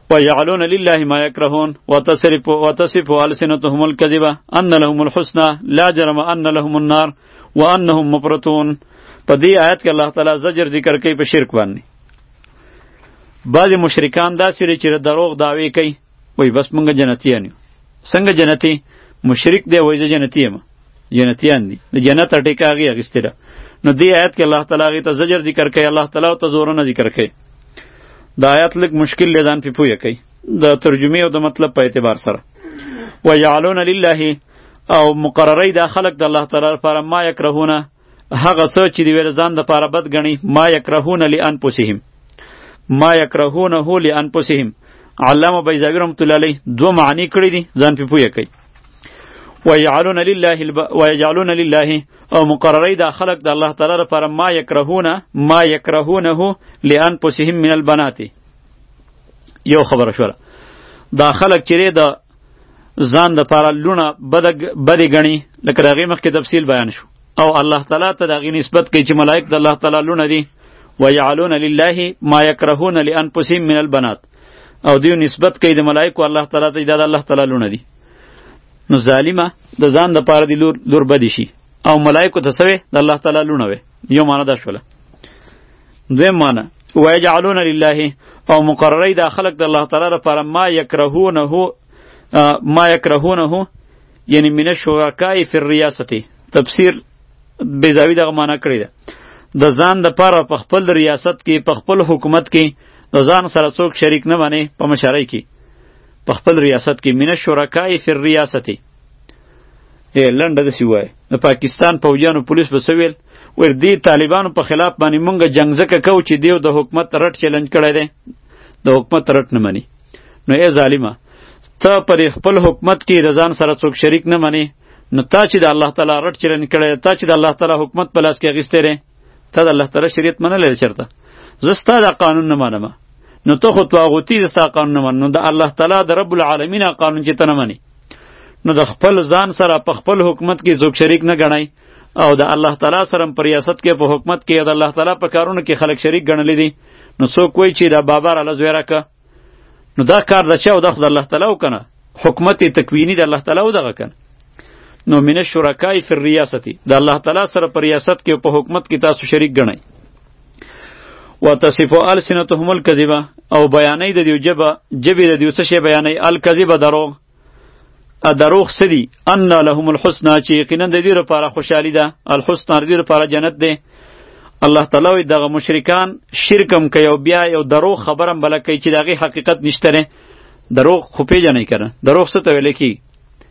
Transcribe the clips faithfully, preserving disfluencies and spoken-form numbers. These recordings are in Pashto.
ويعلون لله ما يكرهون وتصرف وتصف ألسنتهم الكذب أن لهم الحسنى لا جرم أن لهم النار وأنهم مفرطون. په دې آیت کې الله تعالی زجر ذکر کوي په شرک باندې. بعضې مشرکان داسې دي چې دروغ دعوې کوي، وایي بس موږ جنتیان یو. څنګه جنتي؟ مشرک دی وایي زه جنتي یم. جنتیان دي د جنت ټیکه هغې اخیستې ده. نو دې آیت کې الله تعالی هغې ته زجر ذکر کوي، الله تعالی ورته زورونه ذکر کوي. دا آیت لږ مشکل دی، ځان پې پویه کوي د ترجمې او د مطلب په اعتبار سره. ویعلون لله او مقرری دا خلق د الله تعالی لپاره ما یکرهونه هغه څه چې دی ویل ځان دپاره بد ګڼي، ما یکرهونه لانفسهم ما یکرهونه لانفسهم. علامه بیضاوي رحمت الله علیه دوه معنی کړي دي، ځان پې پویه کوي. ویجعلون لله الب... ویجعلون لله او مقرری دا خلق د الله تعالی لپاره ما یکرهونه ما یکرهونه لانفسهم من البنات. یو خبره شوله، دا خلق چې د ځان دپاره لونه بدې ګڼي، لکه د هغې مخکې تفصیل بیان شو، او الله تعالی ته د هغې نسبت کوي چې ملائک د الله تعالی لونه دي. ویجعلون لله ما یکرهون لانفسهم من البنات، او دیو نسبت کوي د ملائکو الله تعالی ته دا د الله تعالی لونه دي. نو ظالمه د ځان د پاره دی لور لور بدی شي، او ملائکو ته سوی د الله تعالی لونه وي. یو معنا دا شوله. دویم معنا ویجعلون لله او مقرری دا خلق د الله تعالی لپاره ما یکرهونه ما یکرهونه یعنی من الشرکاء فی الریاستی. تفسیر بیضاوی دغه معنا کړی ده، د ځان د پاره په خپل ریاست کې په خپل حکومت کې د ځان سره څوک شریک نه مانی په مشرۍ کې په خپل ریاست کې من الشرکاء فی الریاستی. ای لنډه داسې وایي د پاکستان پوجیانو پولیس به څه ویل، ویل دې طالبانو په خلاف باندې مونږ جنګ ځکه کوو چې دیو د حکومت رټ چیلنج کړی دی، د حکومت رټ نه مني. نو ای ظالمه ته پر خپل حکومت کې د ځان سره څوک شریک نه مني، نو تا چې د الله تعالی رټ چیلنج کړی دی، تا چې د الله تعالی حکومت په لاس کې اخیستی دی، تا د الله تعالی شریعت منلی دی چېرته؟ زه ستا دا قانون نه منم، نو ته خو طاغوتي د ستا قانون نه منې، نو د الله تعالی د رب العالمین قانون چې ته نه منې، نو د خپل ځان سره په خپل حکومت کې څوک شریک نه ګڼئ، او د الله تعالی سره په ریاست کې په حکومت کې د الله تعالی په کارونو کې خلک شریک ګڼلی دي. نو څوک وایي چې دا بابا راله زوی راکه، نو دا کار د چا و؟ دا خو د الله تعالی و که نه؟ حکومت تکویني د الله تعالی و دغه که نه؟ نو من الشرکاء فی الریاستی، د الله تعالی سره په ریاست کې په حکومت کې تاسو شریک ګڼئ. وتصف السنتهم الکذبه او بیانې د دیو جبه جبې د دیو څه شی بیانې الکذبه دروغ. ا دروغ سدي ان لهم الحسنى چې یقینا د دې لپاره خوشحالي ده، الحسنى د دې لپاره جنت ده. الله تعالی وی دغه مشرکان شرکم کوي او بیا یو دروغ خبرم بل کوي چې دغه حقیقت نشته نه. دروغ خو پیژنې کړه، دروغ څه ته ویل کی؟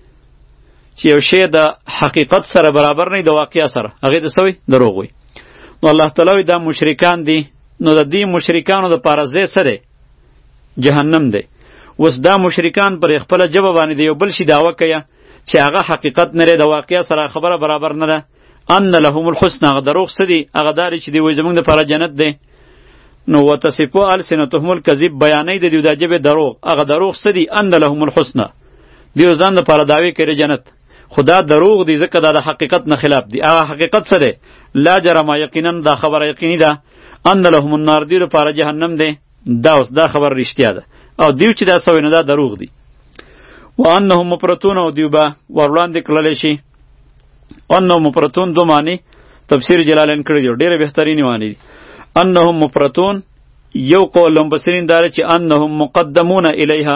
چې یو شی د حقیقت سره برابر نه د واقعیا سره، هغه د سوی دروغ وي. نو الله تعالی وی دا مشرکان دي، نو د دې مشرکانو د پاره ځای سره جهنم دی. اوس دا مشرکان پر خپل جبه باندې یو بل شي دعوه کوي چې هغه حقیقت نه لري، د واقعیا سره خبره برابر نه ده. ان لهم الحسنى هغه دروغ سدي، هغه داري چې دی وای زمونږ د پاره جنت دی. نو وتصفو السنتهم الکذب بیانې د دیو د جبه دروغ، هغه دروغ سدي ان لهم الحسنى، دیو ځان د پاره دعوی کوي جنت، خدا دروغ دی ځکه دا د حقیقت نه خلاف دی. هغه حقیقت سره لا جرم یقینا دا خبره یقیني ده، ان لهم النار دی لپاره جهنم دی. دا اوس دا خبر رښتیا ده، او دیو چې دا سوی نه دا دروغ دی. وانهم مفرطون او دیو به وړاندې کړلی شي. انهم مفرطون دو معنی تفسیر جلالین کړی دی، ډېره بهترینې معنی دي. انهم مفرطون یو قول مبصرین داره چې انهم مقدمون الیها،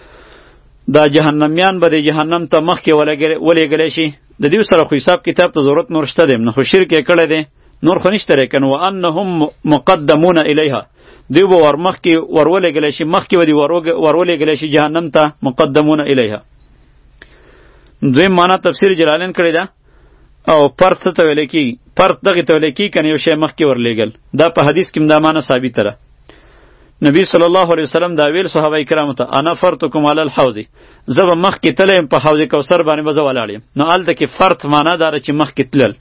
دا جهنمیان به د جهنم ته مخکې ولېږلی شي. د دیو سره خو حساب کتاب ته ضرورت نور شته دی، نه خو شرک یې کړی دی، نور خو نشته دی که نو. وانهم مقدمون الیها، دیو به ور مخکې ورولېږلی شي، مخکې به دې ورولېږلی شي جهنم ته. مقدمون الیها دویم معنا تفسیر جلالین کړی ده. او فرد څه ته ویلی کېږي؟ فرد دغې ته ویلی کېږي که نه یو شی مخکې ورلېږل. دا په حدیث کې هم دا معنا ثابته ده. نبی صلی الله علیه وسلم دا ویل صحابه کرامو ته، انا فرتکم علی الحوض، زه به مخکې تللی یم په حوض کوثر باندې به زه ولاړ یم. نو هلته کې فرد معنا دا ده چې مخکې تلل.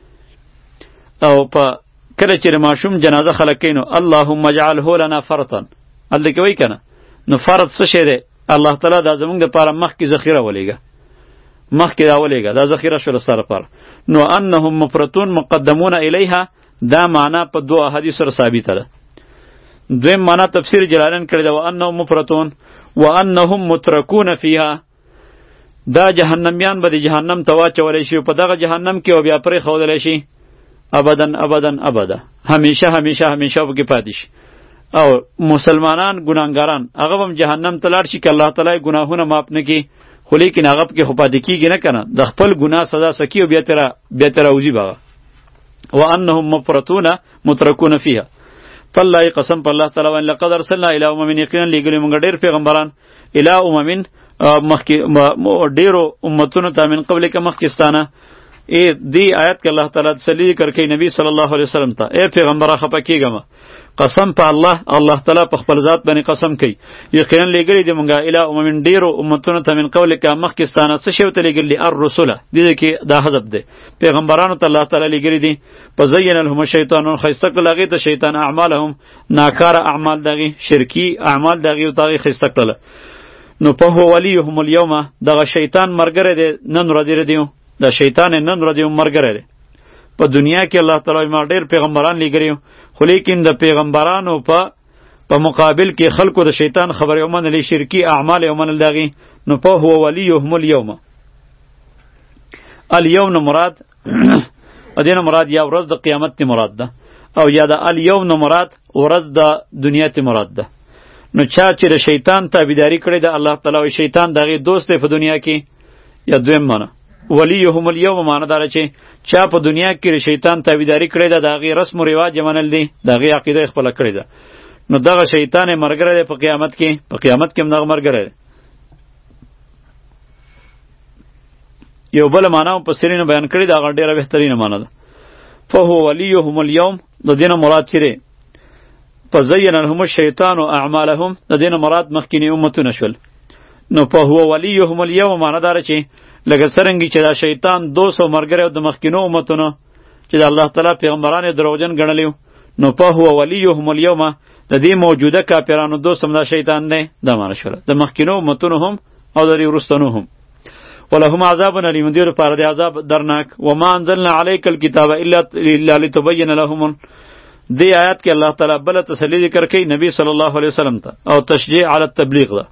او په کله چې د ماشوم جنازه خلک کوي نو اللهم اجعله لنا فرطا، هلته کې وایي که نه؟ نو فرد څه شی دی؟ الله تعالی دا زمونږ دپاره مخکې ذخیره ولیږه، مخکې دا ولیږه، دا ذخیره شوله ستا لپاره. نو انهم مفرطون مقدمون الیها دا معنا په دوه احادیث سره ثابته ده. دویم معنا تفسیر جلالین کړی دا وانهم مفرطون وانهم مترکون فیها، دا جهنميان به د جهنم ته واچولی شي په دغه جهنم کې او بیا پرې ښودلی شي ابدن ابدن ابدا، همیشه همیشه همیشه پکې پاتې شي. او مسلمانان ګناهګاران هغه هم جهنم ته لاړ شي که الله تعالی ګناهونه معاف نه کړي، خو لیکن هغه پکې خو پاتې کېږي نه که نه، د خپل ګناه سزا سکي او بیا ترې بیا ترې راوځي به هغه. وانهم مفرطون مترکون فیها، تالله قسم په الله تعالی باندې لقد ارسلنا الی امم، یقینا لیږلي موږ ډېر پیغمبران الی امم مخکې ډېرو امتونو ته من قبل که مخکستانه. ای دی آیت کې الله تعالی تسلی ذکر کوي نبی صلی الله علیه وسلم ته، ای پیغمبره خفه کېږه مه، قسم په الله، الله تعالی په خپل ذات باندې قسم کوي، یقینا لیږلي دي مونږه الی امم ډېرو امتونو ته من قبل که مخکستانه. څه شی ورته لیږلي؟ الرسله، دې کې دا حذف دی، پیغمبرانو ته الله تعالی لیږلي دي. په زین لهم الشیطان، ښایسته کړل هغې ته شیطان اعمالهم، ناکاره اعمال دغې، شرکي اعمال دغې ورته هغې ښایسته کړله. نو په هو ولیهم الیوم، دغه شیطان ملګری دی نن ورځې ردیو، دا شیطان نن ورځې ملګری دی. په دنیا کې الله تعالی ما ډېر پیغمبران لیږلي، خو لیکن د پیغمبرانو په په مقابل کې خلکو د شیطان خبرې ومنلې، شرکي اعمال یې ومنل دغې. نو په هو ولیهم الیوم، الیوم نه مراد دې نه مراد یا ورځ د قیامت تی مراد ده، او یا د الیوم نه مراد ورځ د دنیا تی مراد ده. نو چا چې د شیطان تابعداري کړې ده الله تعالی وایي شیطان دغې دوست دی په دنیا کې. یا دویم معنی ولیهم الیوم معنی داره چې چا په دنیا کې د شیطان تابعداري کړې ده، د هغې رسم و رواج یې منل دي، د هغې عقیده یې خپله کړې ده، نو دغه شیطان یې ملګری دی په قیامت کې، په قیامت کې هم دغه ملګری دی. یو بله معنا مفسرینو بیان کړې ده، هغه ډېره بهترینه معنا ده. فهو ولیهم الیوم د دې نه مراد چې دی فزین لهم الشیطان اعمالهم، د دې نه مراد مخکینی امتونه شول. نو فهو ولیهم الیوم معنی داره چې لکه څرنګه چې دا شیطان دوست او ملګری د مخکینو امتونو چې د الله تعالی پیغمبران یې دروغجن ګڼلي، نو فهو ولیهم الیوم د دې موجوده کافرانو دوست هم دا شیطان دی، دا معنی شوله، د مخکینو امتونو هم او د دې وروستنو هم. ولهم عذاب علیم، دې لپاره د عذاب درناک. وما انزلنا علیک الکتاب الا لتبین لهم، دی آیات کې الله تعالی بل تسلی ذکر کوي نبی صلی الله علیه وسلم ته، او تشجیع علی التبلیغ ده.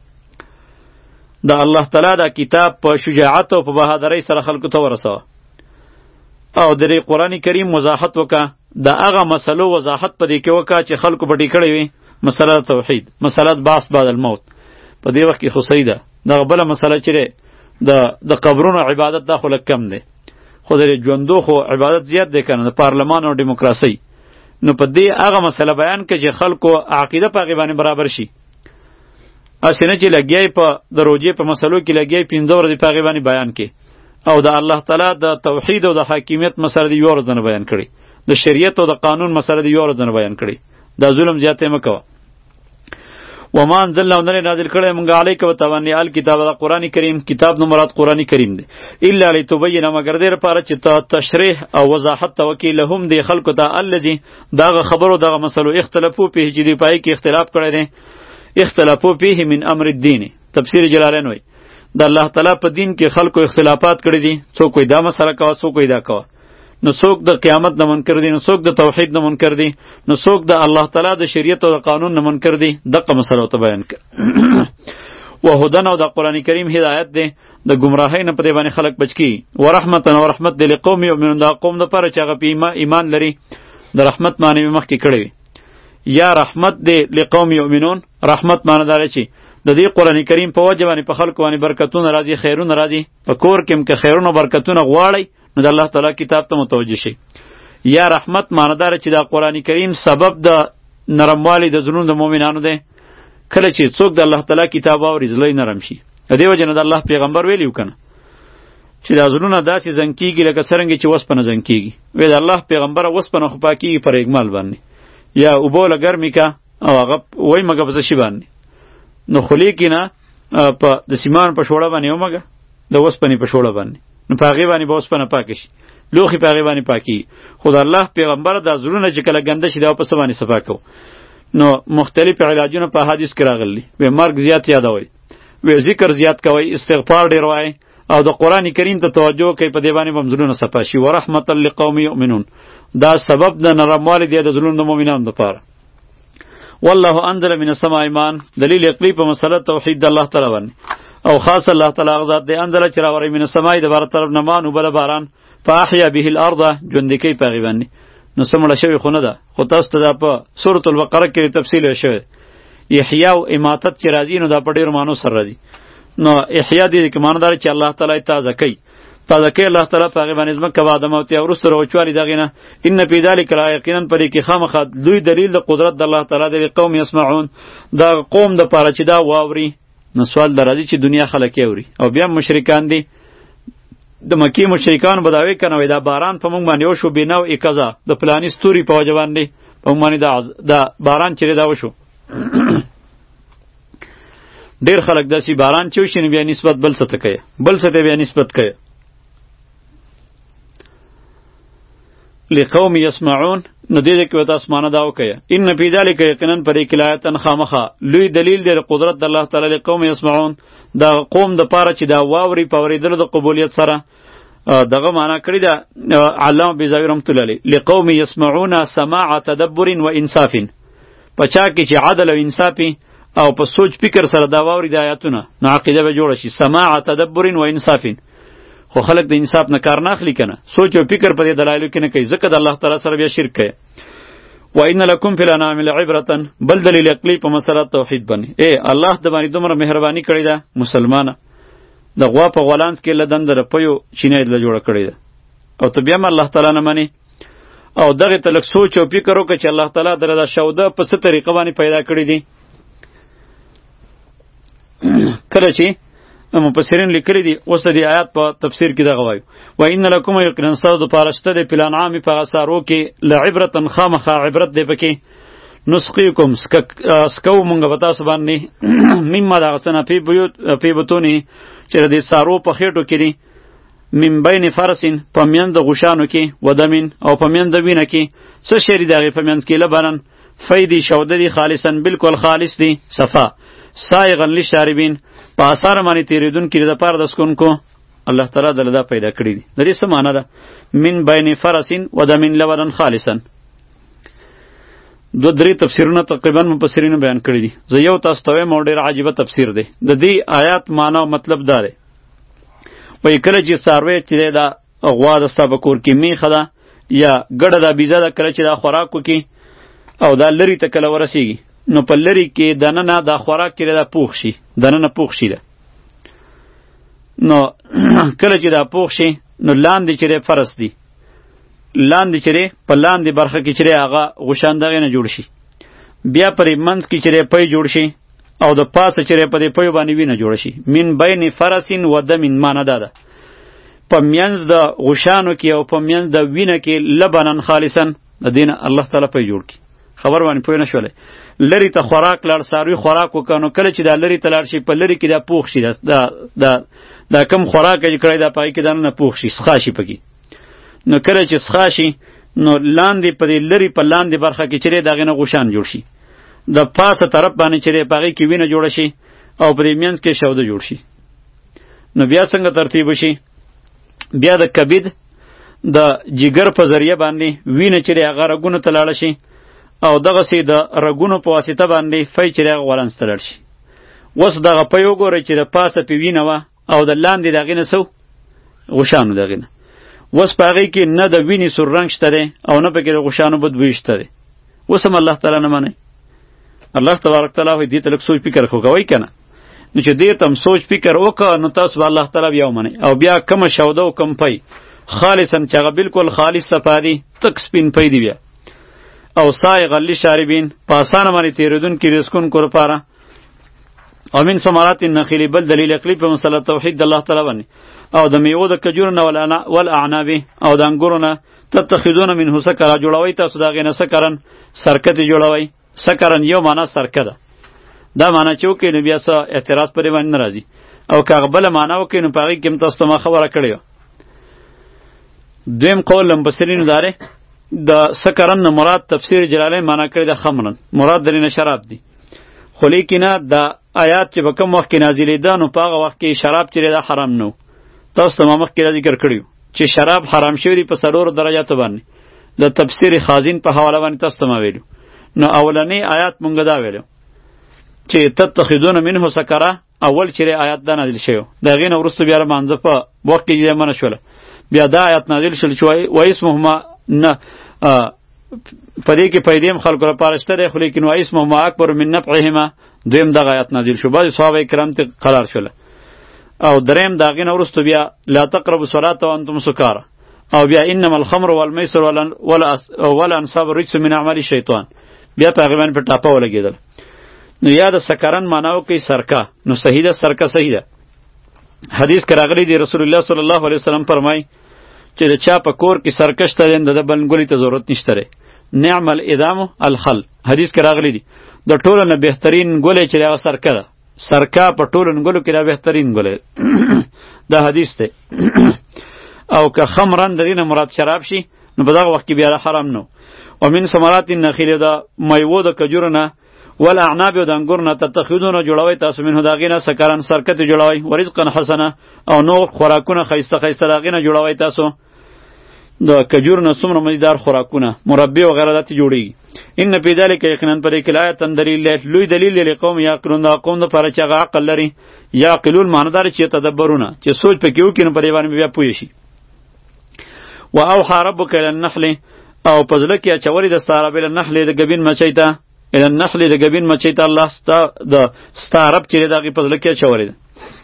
دا الله تعالی دا کتاب په شجاعت او په بهادرۍ سره خلکو ته ورسوه، او د قرآن کریم وضاحت وکړه، د هغه مسلو وضاحت په دې کې وکړه چې خلکو پټې کړې وي، مسله توحید، مسله بعث بعد الموت. په دې وخت کې خو صحیح ده. دغه بله مسله چې د د قبرونو عبادت دا خو لږ کم دی، خو د ژوندو خو عبادت زیات دی که نه، د پارلمان او ډیموکراسۍ. نو په دې هغه مسله بیان کړه چې خلکو عقیده په هغې باندې برابر شي، هسې نه چې لګیای په د روژې په مسلو کې لګیای پنځه ورځې په هغې باندې بیان کړي، او د الله تعالی د توحید او د حاکمیت مسله دې یوه ورځ نه بیان کړي، د شریعت او د قانون مسله دې یوه ورځ نه بیان کړي. دا ظلم زیاتی مه کوه. وما انزلنا او نه نازل کړی مونږ علیک په تا باندې الکتاب، د قرآن کریم، کتاب نو مراد قرآن کریم دی، الا لتبین مگر دې لپاره چې ته تشریح او وضاحت ته وکړي لهم دې خلکو ته الذي دغه خبرو دغه مسلو اختلافو فیه چې دې پای کې اختلاف کړی دی، اختلافو فیه من امر الدین. تفسیر جلالین وایي د الله تعالی په دین کې خلکو اختلافات کړي دي، څوک وایي دا مسله کوه، څوک وایي دا کوه، نو څوک د قیامت نه منکر دي، نو څوک د توحید نه منکر دي، نو څوک د الله تعالی د شریعت او د قانون نه منکر دي. دغه مسله ته بیان کړه. وهدن او د قرآن کریم هدایت دی، د گمراهۍ نه په دې باندې خلک بچ کړي. ورحمتا او رحمت دی لقوم یؤمنون، دا قوم دپاره چې هغه په ایمان لري. د رحمت معنی مې مخکې کړی وي، یا رحمت دی لقوم یؤمنون، رحمت معنی دا چې د دې قرآن کریم په وجه باندې په خلکو باندې برکتونه راځي، خیرونه راځي. په کور کې هم که خیرونه برکتونه غواړئ نو د الله تعالی کتاب ته متوجه شي. یا رحمت معنی دا چې دا قرآن کریم سبب د نرموالی د زړونو د مؤمنانو دی. کله چې څوک د الله تعالی کتاب واوري زړه یې نرم شي. د دې وجه نه د الله پیغمبر ویلي و کنه چې دا زړونه داسې زنګ کېږي لکه څرنګه چې وسپنه زنګ کېږي. وی د الله پیغمبره وسپنه خو پاکېږي پر اکمال باندې، یا اوبه له ګرمې که او هغه وایي مګه په څه شي باندې، نو خو لیکې نه په د سیمان په شوړه باندې ومګه د وسپنې په شوړه باندې، نو په هغې باندې به وسپنه پاکه شي، لوښي په هغې باندې پاکېږي. خو د الله پیغمبره دا زړونه چې کله ګنده شي دا په څه باندې صفا کوو. نو مختلف علاجونه په حدیث کې راغلي، وی مرګ زیات یادوئ، وی ذکر زیات کوئ، استغفار ډېر وایئ، او د قرآن کریم ته توجه کوي، په دې باندې به هم زړونه صفا شي. ورحمة لقوم یؤمنون، دا سبب د نرموالي دی د زړونو د مؤمنانو دپاره. والله انزل من السماء ماء دلیل عقلی په مسله توحید د الله تعالی باندې او خاص الله تعالی غزاد دی انزل چې راوړي من السماء د بار طرف نه مان وبل باران فاحیا به الارض ژوند کی پغی باندې نو سمړه شوی خو نه ده خو تاسو ته په سورۃ البقره کې تفصیل شوی احیا او اماتت چې راځي نو دا په ډیر مانو سره راځي نو احیا دې کې ماندار چې الله تعالی تازه کوي تازه کوي الله تعالی په غیبه نظم کې بعد موت او رسل روچوالي دغه نه ان فی ذلک لا یقینا پرې کې خامخا لوی دلیل د قدرت د الله تعالی د قوم یسمعون دا قوم د پاره چې دا واوري نو سوال درازي چې دنیا خلک اوري او بیا مشرکان دي د مکی مشرکان بداوی کنه دا باران په مونږ باندې وشو بینو اکزا د پلانی ستوري په وجه باندې په مونږ باندې دا باران چې دا وشو ډیر خلک داسې باران چې وشي بیا نسبت بل څه ته کوي بل څه ته بیا نسبت کوي لقوم یسمعون نو دې کې وتا اسمانه دا وکي ان فی ذلک یقینا پر کلایتن خامخه لوی دلیل دی قدرت د الله تعالی لقوم یسمعون دا قوم د پاره چې دا واوري پوریدل د قبولیت سره دغه معنا کړی دا علامه بیزاوی رحمت الله علیه لقوم یسمعون سماع تدبر و انصاف پچا کې چې عدل او انصافی او په سوچ فکر سره دا واوري د آیاتونه نو عقیده به جوړ شي سماع تدبر و انصاف خو خلق د انصاف نه کار نه اخلي کنه سوچ او فکر په دې دلایلو کې نه کوي ځکه د الله تعالی سره بیا شرک کوي و ان لکم فی الانعام لعبرة بل دلیل عقلی په مسله توحید باندې اے الله د باندې دومره مهرباني کړی ده مسلمانه د غوا په غولانس کې لدن در پيو چینه د جوړ کړی ده او ته بیا الله تعالی نه مانی او دغه تلک سوچ او فکر وکړه چې الله تعالی درته شوده په څه طریقه باندې پیدا کړی دي کله چې مفسرین لیکلی دي اوس د آیات په تفسیر کې دغه وایو و ان لکم یقینا استاد د پارشته د پلان عام په اثارو کې لعبرتن خامخه عبرت دی پکې نسقیکم سکو مونږ وتا سبحانه مما دا غسنه په بیوت په بتونی چې د سارو په خېټو کې دي من بین فرسین پمیند غشانو کې ودمن او پمیند وینه کې څه شری دغه پمیند کې لبنن فیدی شودری خالصن بالکل خالص دی صفا سایغن للشاربین په اثر باندې تیریدون کې د پاره د سکون کو الله تعالی دلدا پیدا کړی دی د دې څه معنی ده من بین فرسین ودمن لبنن خالصا دو درې تفسیرونه تقریبا مفسرین بیان کړی دي زه یو تاسو ته مو ډیر عجیبه تفسیر دی د دې آیات معنی او مطلب دا دی وای کله چې ساروی چې دا غوا د سبکور کې میخه ده یا ګډه د بیزه ده کله چې دا خوراکو کې او دا لری ته کله ورسیږي نو په لری کې دنه نه دا خوراک کې دا پوښ شي دنه نه پوښ شي ده نو کله چې دا پوښ شي نو لاندې چې فرس دی لاندې چې په لاندې برخه کې چې هغه غوشاندغه نه جوړ شي بیا پرې منځ کې چې پي جوړ شي او د پاسه چې په دې پي باندې وینه جوړ شي من بین فرسین و دمن معنا ده په منځ د غوشانو کې او په منځ د وینه کې لبنن خالصن د دین الله تعالی په جوړ کی خبر باندې پوه نه شولې لری ته خوراک لړ ساروی خوراک وکړو کله چې دا لری ته لړ شي په لری کې دا پوښ شي دا دا دا کم خوراک چې کړی دا پای کې دا نه پوښ شي سخا شي پکې نو کله چې سخا شي نو لاندې په دې لری په لاندې برخه کې چې دغه نه غوشان جوړ شي د پاسه طرف باندې چې پای کې وینه جوړ شي او پرې مینځ کې شوده جوړ شي نو بیا څنګه ترتیب شي بیا د کبد د جګر په ذریعہ باندې وینه چې هغه رګونو ته لاړ شي او دغه سي د رګونو په واسطه باندې فای چې هغه ولنس تلل شي وس دغه په یو ګوره چې د پاسه په وینه وا او د لاندې دغه نه سو غشانو دغه نه وس پاره کې نه د وینې سور رنگ شته او نه پکې د غشانو بد ویشته وسم الله تعالی نه مانی الله تبارک تعالی دې تلک سوچ فکر خو کوي کنه نو چې دې تم سوچ فکر وکړه نو تاسو الله تعالی بیا ومني او بیا کوم شوده او کم پي خالصا چې بالکل خالص صفادي تک سپین پي دی بیا او سایغ للشاربین پاسانه باندې تیریدون کې رزقون کو لپاره او من ثمرات النخیل بل دلیل عقلی په مسله توحید د الله تعالی باندې او د میوه د کجور نه ول اعناب او د انګورو نه تتخذون منه سکرا جوړوي تاسو دا غینه سکرن سرکته جوړوي سکرن یو معنا سرکه ده دا معنا چې وکړي نو بیا څه اعتراض پرې باندې ناراضي او که بل معنا وکړي نو پاره کې تاسو ته خبره کړی دویم قول لمبسرین داره د سکرن مراد تفسیر جلالین معنا کړی د خمرن مراد درینه شراب دی خو لیکنه د آیات چې په کوم وخت کې نازلې ده نو په هغه وخت کې شراب چې دا حرام نه تاسو ته مخ کې ذکر کړیو چې شراب حرام شوی دی په سلور درجاتو باندې د تفسیر خازن په حواله باندې تاسو ته ویلو نو اولنی آیات مونږ دا ویلو چې تتخذون منه سکره، اول چې آیات دا نازل شوی دا غینه ورستو بیا مانځه په وخت کې منه شوله، بیا دا آیات نازل شول چې و اسمهما نه په دې کې پیدیم خلکو لپاره شته دی، خو لیکن و اسمهما اکبر من نفعهما دویم دغه آیات نازل شو، بعضې صحابه کرام ته قرار شوله. او دریم د هغې نه وروسته بیا لا تقربوا الصلاة وانتم سکاره، او بیا انما الخمر والمیسر والانصاب رجس من اعمال الشیطان، بیا په هغې باندې په ټاپه ولګېدل. نو یا د سکرن معنا وکړئ سرکه، نو صحیح ده، سرکه صحیح ده. حدیث کې راغلی دی رسول الله صلی الله علیه وسلم فرمای چې د چا په کور کې سرکه شته دی د بنګولي ته ضرورت نشته دی. نعم الادام الخل، حدیث کې راغلی دی د ټولو نه بهترین ګولی چې هغه سرکه ده، سرکه په ټولو ګلو کې دا بهترین ګولی دا حدیث دی. او که خمرن د دې نه مراد شراب شي نو په دغه وخت کې بیا حرام نو. ومن ثمرات النخیل، د میوو د کجورو نه، والاعناب او د انګور نه، تتخذون جوړوي تاسو منه د هغې نه سکرن سرکت جوړوي، ورزقا حسنه او نور خوراکونه ښایسته ښایسته د هغې نه جوړوي تاسو، د کجور نه څومره مزیدار خوراکونه مربی وغیره داسې جوړېږي. ان فی ذلک یقینا په دې کې لایة دلیل دی، لوی دلیل دی لقوم یعقلون، د قوم دپاره چې هغه عقل لري. یعقلون معنی داره چې تدبرونه، چې سوچ پکې وکړي نو په دې باندې بیا پوه شي. و اوحى ربک الی النحل، او په زړه کې اچولې د ستا رب الی النحل د ګبین مچۍ ته، الی النحل د ګبین مچۍ ته الله ستا د ستا رب چې د هغې په زړه کې اچولې ده.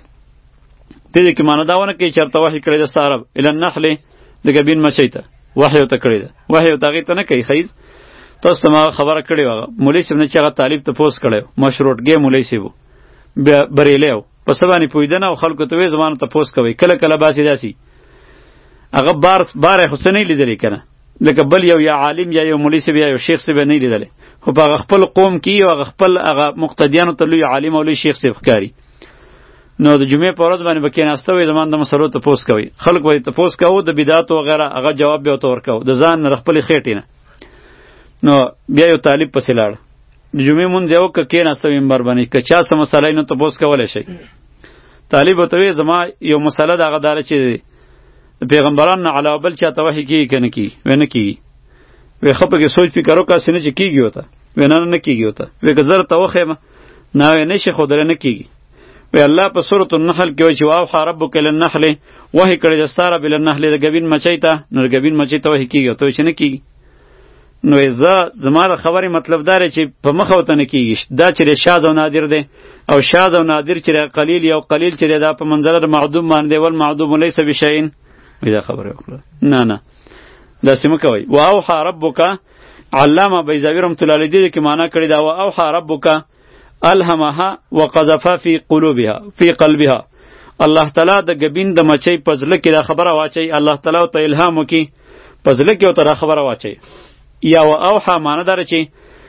دې کې معنی دا ونه کوي چېرته وحی کړی د ستا رب الی النحل د ګبین مچۍ ته، وحی ورته کړی ده، وحی ورته هغې ته نه کوي. خیز تاسو ته ما خبره کړې وه، مولوي صاحب نه چې هغه طالب تپوس کړی و، مشروطګي مولوي صاحب و، بریلی و، په څه باندې پوهېده نه او خلکو ته وایي زما نه تپوس کوئ، کله کله باسې داسې هغه بار بار یې خو څه نه لیدلی که نه، لکه بل یو یا عالم یا یو مولوي صاحب یا یو شیخ صاحب یې نه لیدلی، خو په هغه خپل قوم کې او هغه خپل هغه مقتدیانو ته لوی عالم او لوی شیخ صاحب ښکاري. نو د جمعې په ورځ باندې به کېناسته وي زمان د مسلو تپوس کوئ، خلک به یې تپوس کوو د بدعاتو وغیره، هغه جواب به ورته ورکوو د ځان نه د خپلې خېټې نه. نو بیا یو طالب پسې لاړ، د جمعې مونځ یې وکړه، کېناسته منبر باندې، که چا څه مسله یې نو تپوس کولی شئ. طالب ورته وایي زما یو مسله د هغه داره چې د پیغمبرانو نه علاوه بل چاته وحي کېږي که نه کېږي؟ وایي نه کېږي. وایي ښه پکې سوچ فکر وکړه هسې نه چې کېږي ورته؟ وایي نه نه کېږي ورته. وایي که زه درته وښیم؟ نه وایي نه شي ښودلی، نه کېږي. وی الله په سورة النحل کې وایي چې واوحى ربک الی النحل، وحی کړی د ستا رب الی النحل د ګبین مچۍ ته، نو د ګبین مچۍ ته وحی کېږي، ورته وایي چې نه کېږي. نو زه زما د خبرې مطلب دا دی چې په مخه ورته نه کېږي، دا چې دی شاذ او نادر دی، او شاذ او نادر چې دی قلیل یو قلیل چې دی دا په منزله د معدوم باندې دی، والمعدوم لیس بشیء. وایي دا خبره وکړه، نه نه داسې مه کوئ. واوحى ربک، علامه بیضاوي رحمة الله علیه دې کې معنا کړې ده، واوحى ربک الهمها وقذف فی قلوبها فی قلبها، الله تعالی د ګبین د مچۍ په زړه کې دا خبره واچوي، الله تعالی ورته الهام وکړي په زړه کې ورته دا خبره واچوي. یا و اوحى معنی داره چې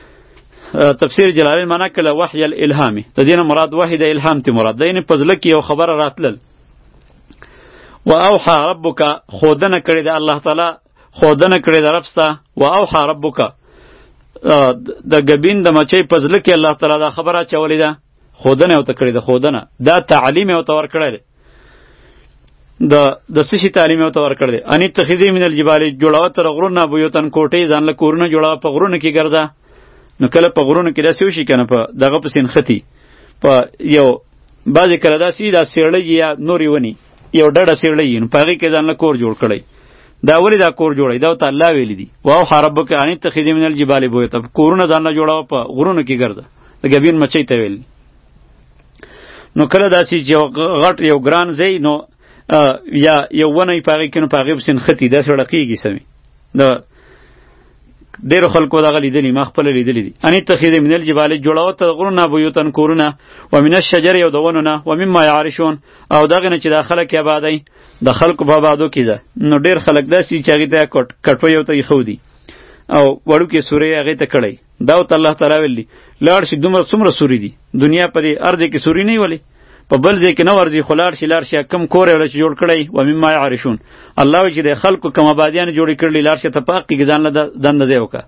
تفسیر جلالین معنا کړه وحی الالهامی، د دې نه مراد وحی د الهام تی مراد ده، یعنې په زړه کې یو خبره راتلل. و اوحى ربک، ښودنه کړې ده الله تعالی، ښودنه کړې ده رب ستا. و اوحى ربک، د ګبین د مچۍ په زړه کې الله تعالی دا خبره اچولې ده، ښودنه یې ورته کړې ده، ښودنه دا تعلیم یې ورته ورکړی دی، د د څه شي تعلیم یې ورته ورکړی دی؟ ان اتخذي من الجبال، جوړوه تر غرونه بیوتن کوټې، ځان له کورونه جوړوه، په غرونو کې ګرځه. نو کله په غرونو کې داسې وشي که نه، په دغه پسې نښتي، په یو بعضې کله داسې دا سیړۍ یا نورې ونې یو ډډه سیړۍ نو په هغې کې ځان له کور جوړ کړی. دا ولې دا کور جوړی؟ دا ورته الله ویلی دي، واوحى ربک ان اتخذي من الجبال بیوتا، کورونه ځان له جوړوه، په غرونو کې ګرځه، د ګبین مچۍ ته ویل. نو کله داسې چې یو غټ یو ګران ځای نو یا یو ونه یې په هغې کې نو په هغې پسې نښتي، داسې ړقېږي سمې. د ډېرو خلکو دغه لیدلي، ما خپله لیدلي دي. ان اتخذي من الجبال، جوړوه ته غرونه بیوتن کورونه، ومن الشجر یو د ونو نه، ومما یعرشون او دغې نه چې دا خلک یې آبادوي، د خلکو په آبادو کې ده. نو ډېر خلک داسې چې هغې ته کټوۍ ورته ایښودي او وړوکې سورې هغې ته کړی، دا ورته الله تعالی ویل دي لاړ شي، دومره څومره سوري دي دنیا په دې ارض کې سوري نه ولې په بل ځای کې نه ورځي، خو لاړ شي لاړ شي کم کور یې چې جوړ کړی. ومما یعرشون، الله وایي چې د خلکو کم آبادیانې جوړې کړلي، لاړ شي ته په حق کې ځان له دنده ځای وکړه.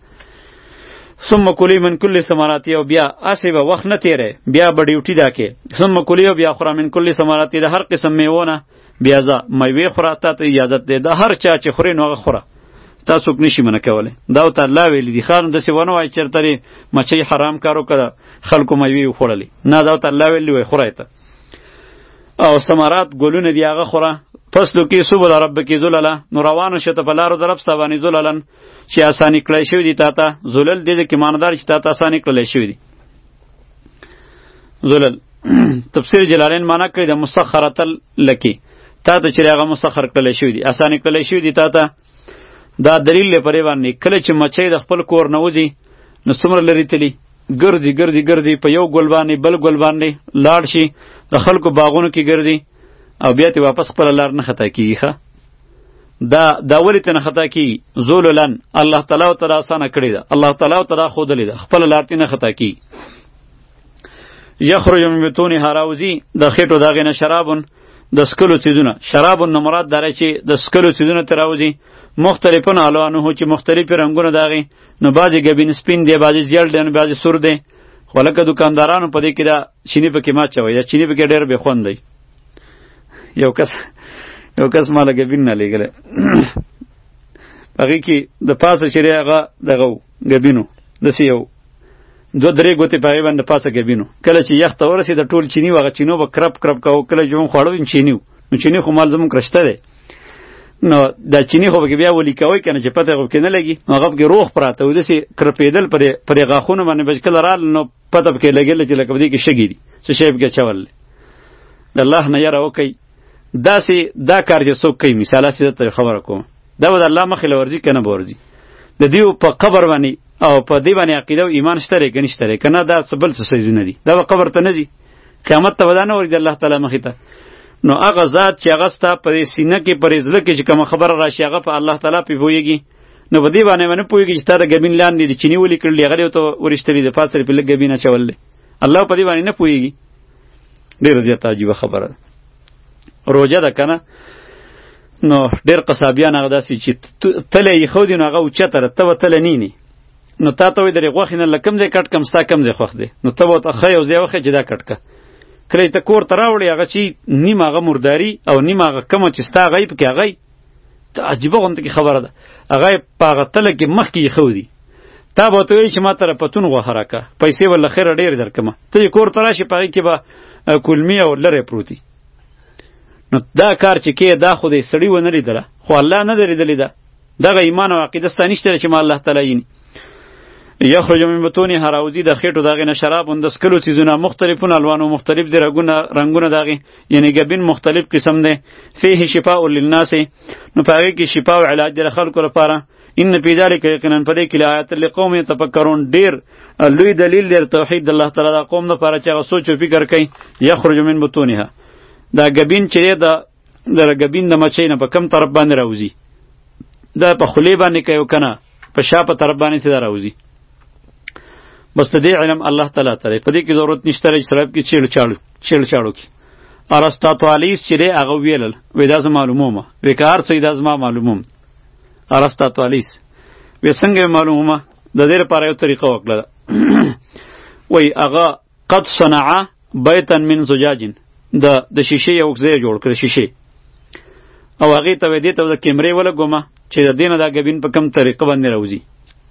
ثم کلی من کل ثمرات، او بیا اسې به وخت نه تیری، بیا به ډیوټي دا کې. ثم کلی، او بیا خوره من کل ثمرات، د هر قسم میوونه، بیا ځه میوې خوره، تا ته اجازت دی، د هر چا چې خورې نو هغه خوره، تا څوک نشي منع کولی. دا ورته الله ویلي دي. ښه نو داسې ونه وایي چېرته یې مچۍ حرام کار وکړه خلکو میوې وخوړلې. نه دا ورته الله ویلي وایي خوره یې ته. او ثمرات ګلونه دي هغه خوره. فصلو کې سبل ربک ذللا نو روانو شه ته په لارو د رب ستا باندې ذللن چې اساني کړی شوي دي تا ته. ذلل دې کې معنادار چې تا ته اساني کړلی شوي دي. ذلل تفسیر جلالین معنا کړی د مسخرة لکی تا ته چې هغه مسخر کړلی شوي دي اساني کړلی شوي دي تا ته. دا دلیل دی پرې باندې کله چې مچۍ د خپل کور نه وځي نو څومره لرې تلي ګرځي ګرځي ګرځي په یو ګل باندې بل ګل باندې لاړ شي د خلکو باغونو کې ګرځي او بیا ته واپس خپل لار نه خطا کیږي. ښه دا دا ولې ته نه خطا کیږي؟ ذللن الله تعالی او تعالی آسانه کړی ده. الله تعالی او تعالی خودلې ده خپل لار ته نه خطا کیږي. یخرج من بطونها راوزی د خېټو داغې نه شرابون د سکلو څیزونه. شرابون نه مراد داره چې د سکلو څیزونه ته راوزي مختلفون الوانه چې مختلفې رنګونه داغې. نو بعضې ګبین سپین دی بعضې زیړ دی نو بعضې سور دی. خو لکه دکاندارانو په دې کې دا چینی پکې ما چوئ دا چینی پکې ډېر بې خوند دی. یو کس یو کس ماله ګبین نه لېږلی هغې کې د پاسه چې دی هغه دغه و ګبین و داسې یو دوه درې ګوتې په هغې باندې د پاسه ګبین و. کله چې یخ ته ورسېده ټول چیني و هغه چینو به کرپ کرپ کوه. کله چې مونږ خواړه چیني و نو چیني خو مال زمونږ رشته دی نو دا چینی خو پکې بیا ولي کوئ که نه چې پته یې پکې نه لګي نو هغه پکې روغ پراته و داسې کرپېدل پرې پرې غاښونو باندې به چې کله رال نو پته پکې لګېدله چې لکه په دې کې شګې دي څه شی پکې اچول دی. د الله نه یره وکئ. داسې دا کار چې څوک کوي مثال هسې درته خبره کوم دا به د الله مخې له ورځي که نه به ورځي. د دې په قبر باندې او په دې باندې عقیده او ایمان شته دی که نشته دی که نه دا څه بل څه څیزونه دي دا به قبر ته نه ځي قیامت ته به دا نه ورځي الله تعالی مخې ته. نو هغه ذات چې هغه ستا په سینه کې په زړه کې چې کومه خبره راشي هغه په الله تعالی پې پوهېږي. نو په دې باندې به نه پوهېږي چې تا د ګبین لاندې د چیني ولي کړلي هغه دې ورته ورېشتلي د پاسه پې لږ ګبین اچول دی. الله په دې باندې نه پوهېږي. ډېره زیاته عجیبه خبره ده. روژه ده که نه نو ډېر قصابیان هغه داسې چې تله یې ایښودي نو هغه اوچته ده ته به تله نینې نو تا ته وایي درې غوښې نه له کوم ځای کټ کړم ستا کوم ځای خوښ دی نو ته به ورته ښه یو ځای وښیې چې دا کټ کړه. کله ته کور ته راوړې هغه چې نیم هغه مرداري او نیم هغه کومه چې ستا هغه یې پکې هغه ته عجیبه غوندې کې خبره ده هغه یې په هغه تله کې مخکې ایښودي تا به ورته وایي چې ما ته پتون غوښه راکړه پیسې به له خیره ډېرې درکړمه ته چې کور ته راشې په هغې کې به کلمي او لرې پروت وي. نو دا کار چې کې دا خو دې سړي ونه لیدله خو الله نه ده لیدلې ده. دغه ایمان او عقیده ستا نشته چې ما الله تعالی ییني. یخرج من بطونها راوزی د خېټو داغې نه شراب د څکلو څیزونه مختلفون الوانو مختلف دي رنګونه رنګونه داغې یعنی ګبین مختلف قسم دی. فیه شفاء للناس نو په هغې کې شفا او علاج دی د خلکو لپاره. ان فی ذلک یقینا په دې کې لآیات لقوم یتفکرون ډېر لوی دلیل دی توحید د الله تعالی د قوم لپاره چې هغه سوچ او فکر کوي. یخرج من بطونها دا ګبین چې دی د ګبین د مچۍ نه په کم طرف باندې راوزي دا په خولې باندې کوي که نه په شا په طرف باندې چې دا راوزي. بس د دې علم الله تعالی ته دی. په دې کې ضرورت نشته چې سړی کې چیړ چاړو چیړ چاړو کې. ارسطاطالیس چې دی هغه ویلل وایي دا زه معلومومه وایي که هر څه دا زما معلوموم. ارسطاطالیس وایي څنګه یې معلومومه د دې لپاره یو طریقه وکړله وایي هغه قد صنعه بیتا من زجاج د د شیشې یو ځای جوړ کړی شیشې او هغې ته وایي دې ته د کیمرې ولګومه چې د دې نه دا ګبین په کوم طریقه باندې راوځي.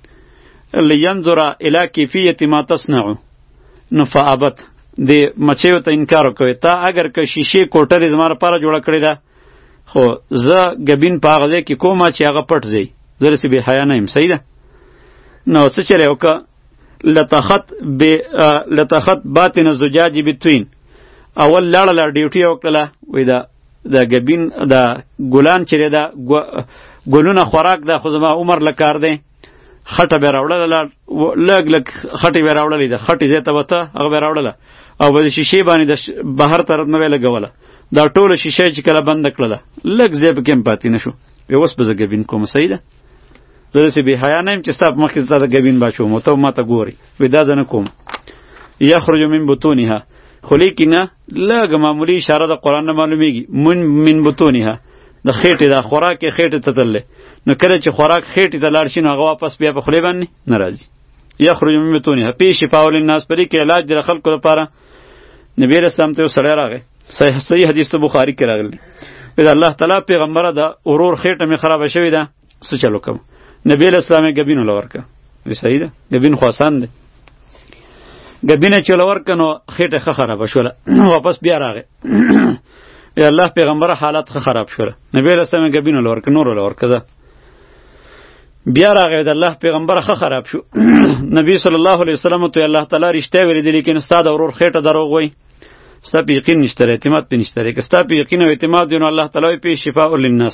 لینظر الی کیفیت ما تصنع نو فابت د مچیو ته انکار وکوي تا اگر که شیشې کوټرې زما لپاره جوړه کړې ده خو زه ګبین په هغه ځای کې کومه چې هغه پټ ځای زه رسې بې حیا نه یم. صحیح ده. نو څه چلی وکړه لتخت لتخت باطن الزجاج بالتوین اول لاړه لا ډیوټي یې وکړله وایي دا د ګبین دا ګلان چې دی دا ګلونه خوراک ده خو زما عمر له کار دی خټه به راوړله لږ لږ خټې به راوړلې ده خټې ځای ته به ته هغه به راوړله او به د شیشې باندې د بهر طرف نه به یې لګوله دا ټوله شیشه چې کله بنده کړله لږ ځای پکې هم پاتې نه شو. وایي اوس به زه ګبین کوم. صحیح ده. زه داسې بې حیا نه یم چې ستا په مخکې ستا د ګبین باچوم او ته ما ته ګورې وایي دا زه نه کوم. یخرج من بطونها خو لیکن لږ معمولي اشاره د قرآن نه معلومیږي من من بطونها د خېټې دا خوراک یې خېټې ته تللی نو کله چې خوراک خېټې ته لاړ شي نو هغه واپس بیا په خولې باندې نه راځي. یخرج من بطونها فیه شفاء للناس په دې کې علاج دی د خلکو لپاره. نبی علیه السلام ته یو سړی راغی صحیح صحیح حدیث ته بخاري کې راغلی وایي د الله تعالی پیغمبره د ورور خېټه مې خرابه شوې ده څه چل وکړم نبی علیہ السلام یې ګبین ول ورکه. وی صحیح ده، ګبین خو آسان دی. ګبین چې ول ورکه نو خېټه ښه خرابه شوله واپس بیا راغی. یا الله پیغمبر حالت ښه خراب شوله. نبی علیہ السلام ګبین ول ورکه، نور ول ورکه. بیا راغی د الله پیغمبر ښه خراب شو. نبی صلی الله علیه وسلم ته الله تعالی رښتیا ویلي دي، لیکن ستا د ورور خېټه دروغ وایي، ستا په یقین نشته، اعتماد پې نشته. که ستا په یقین او اعتماد وي نو الله تعالی پې شفاء للناس.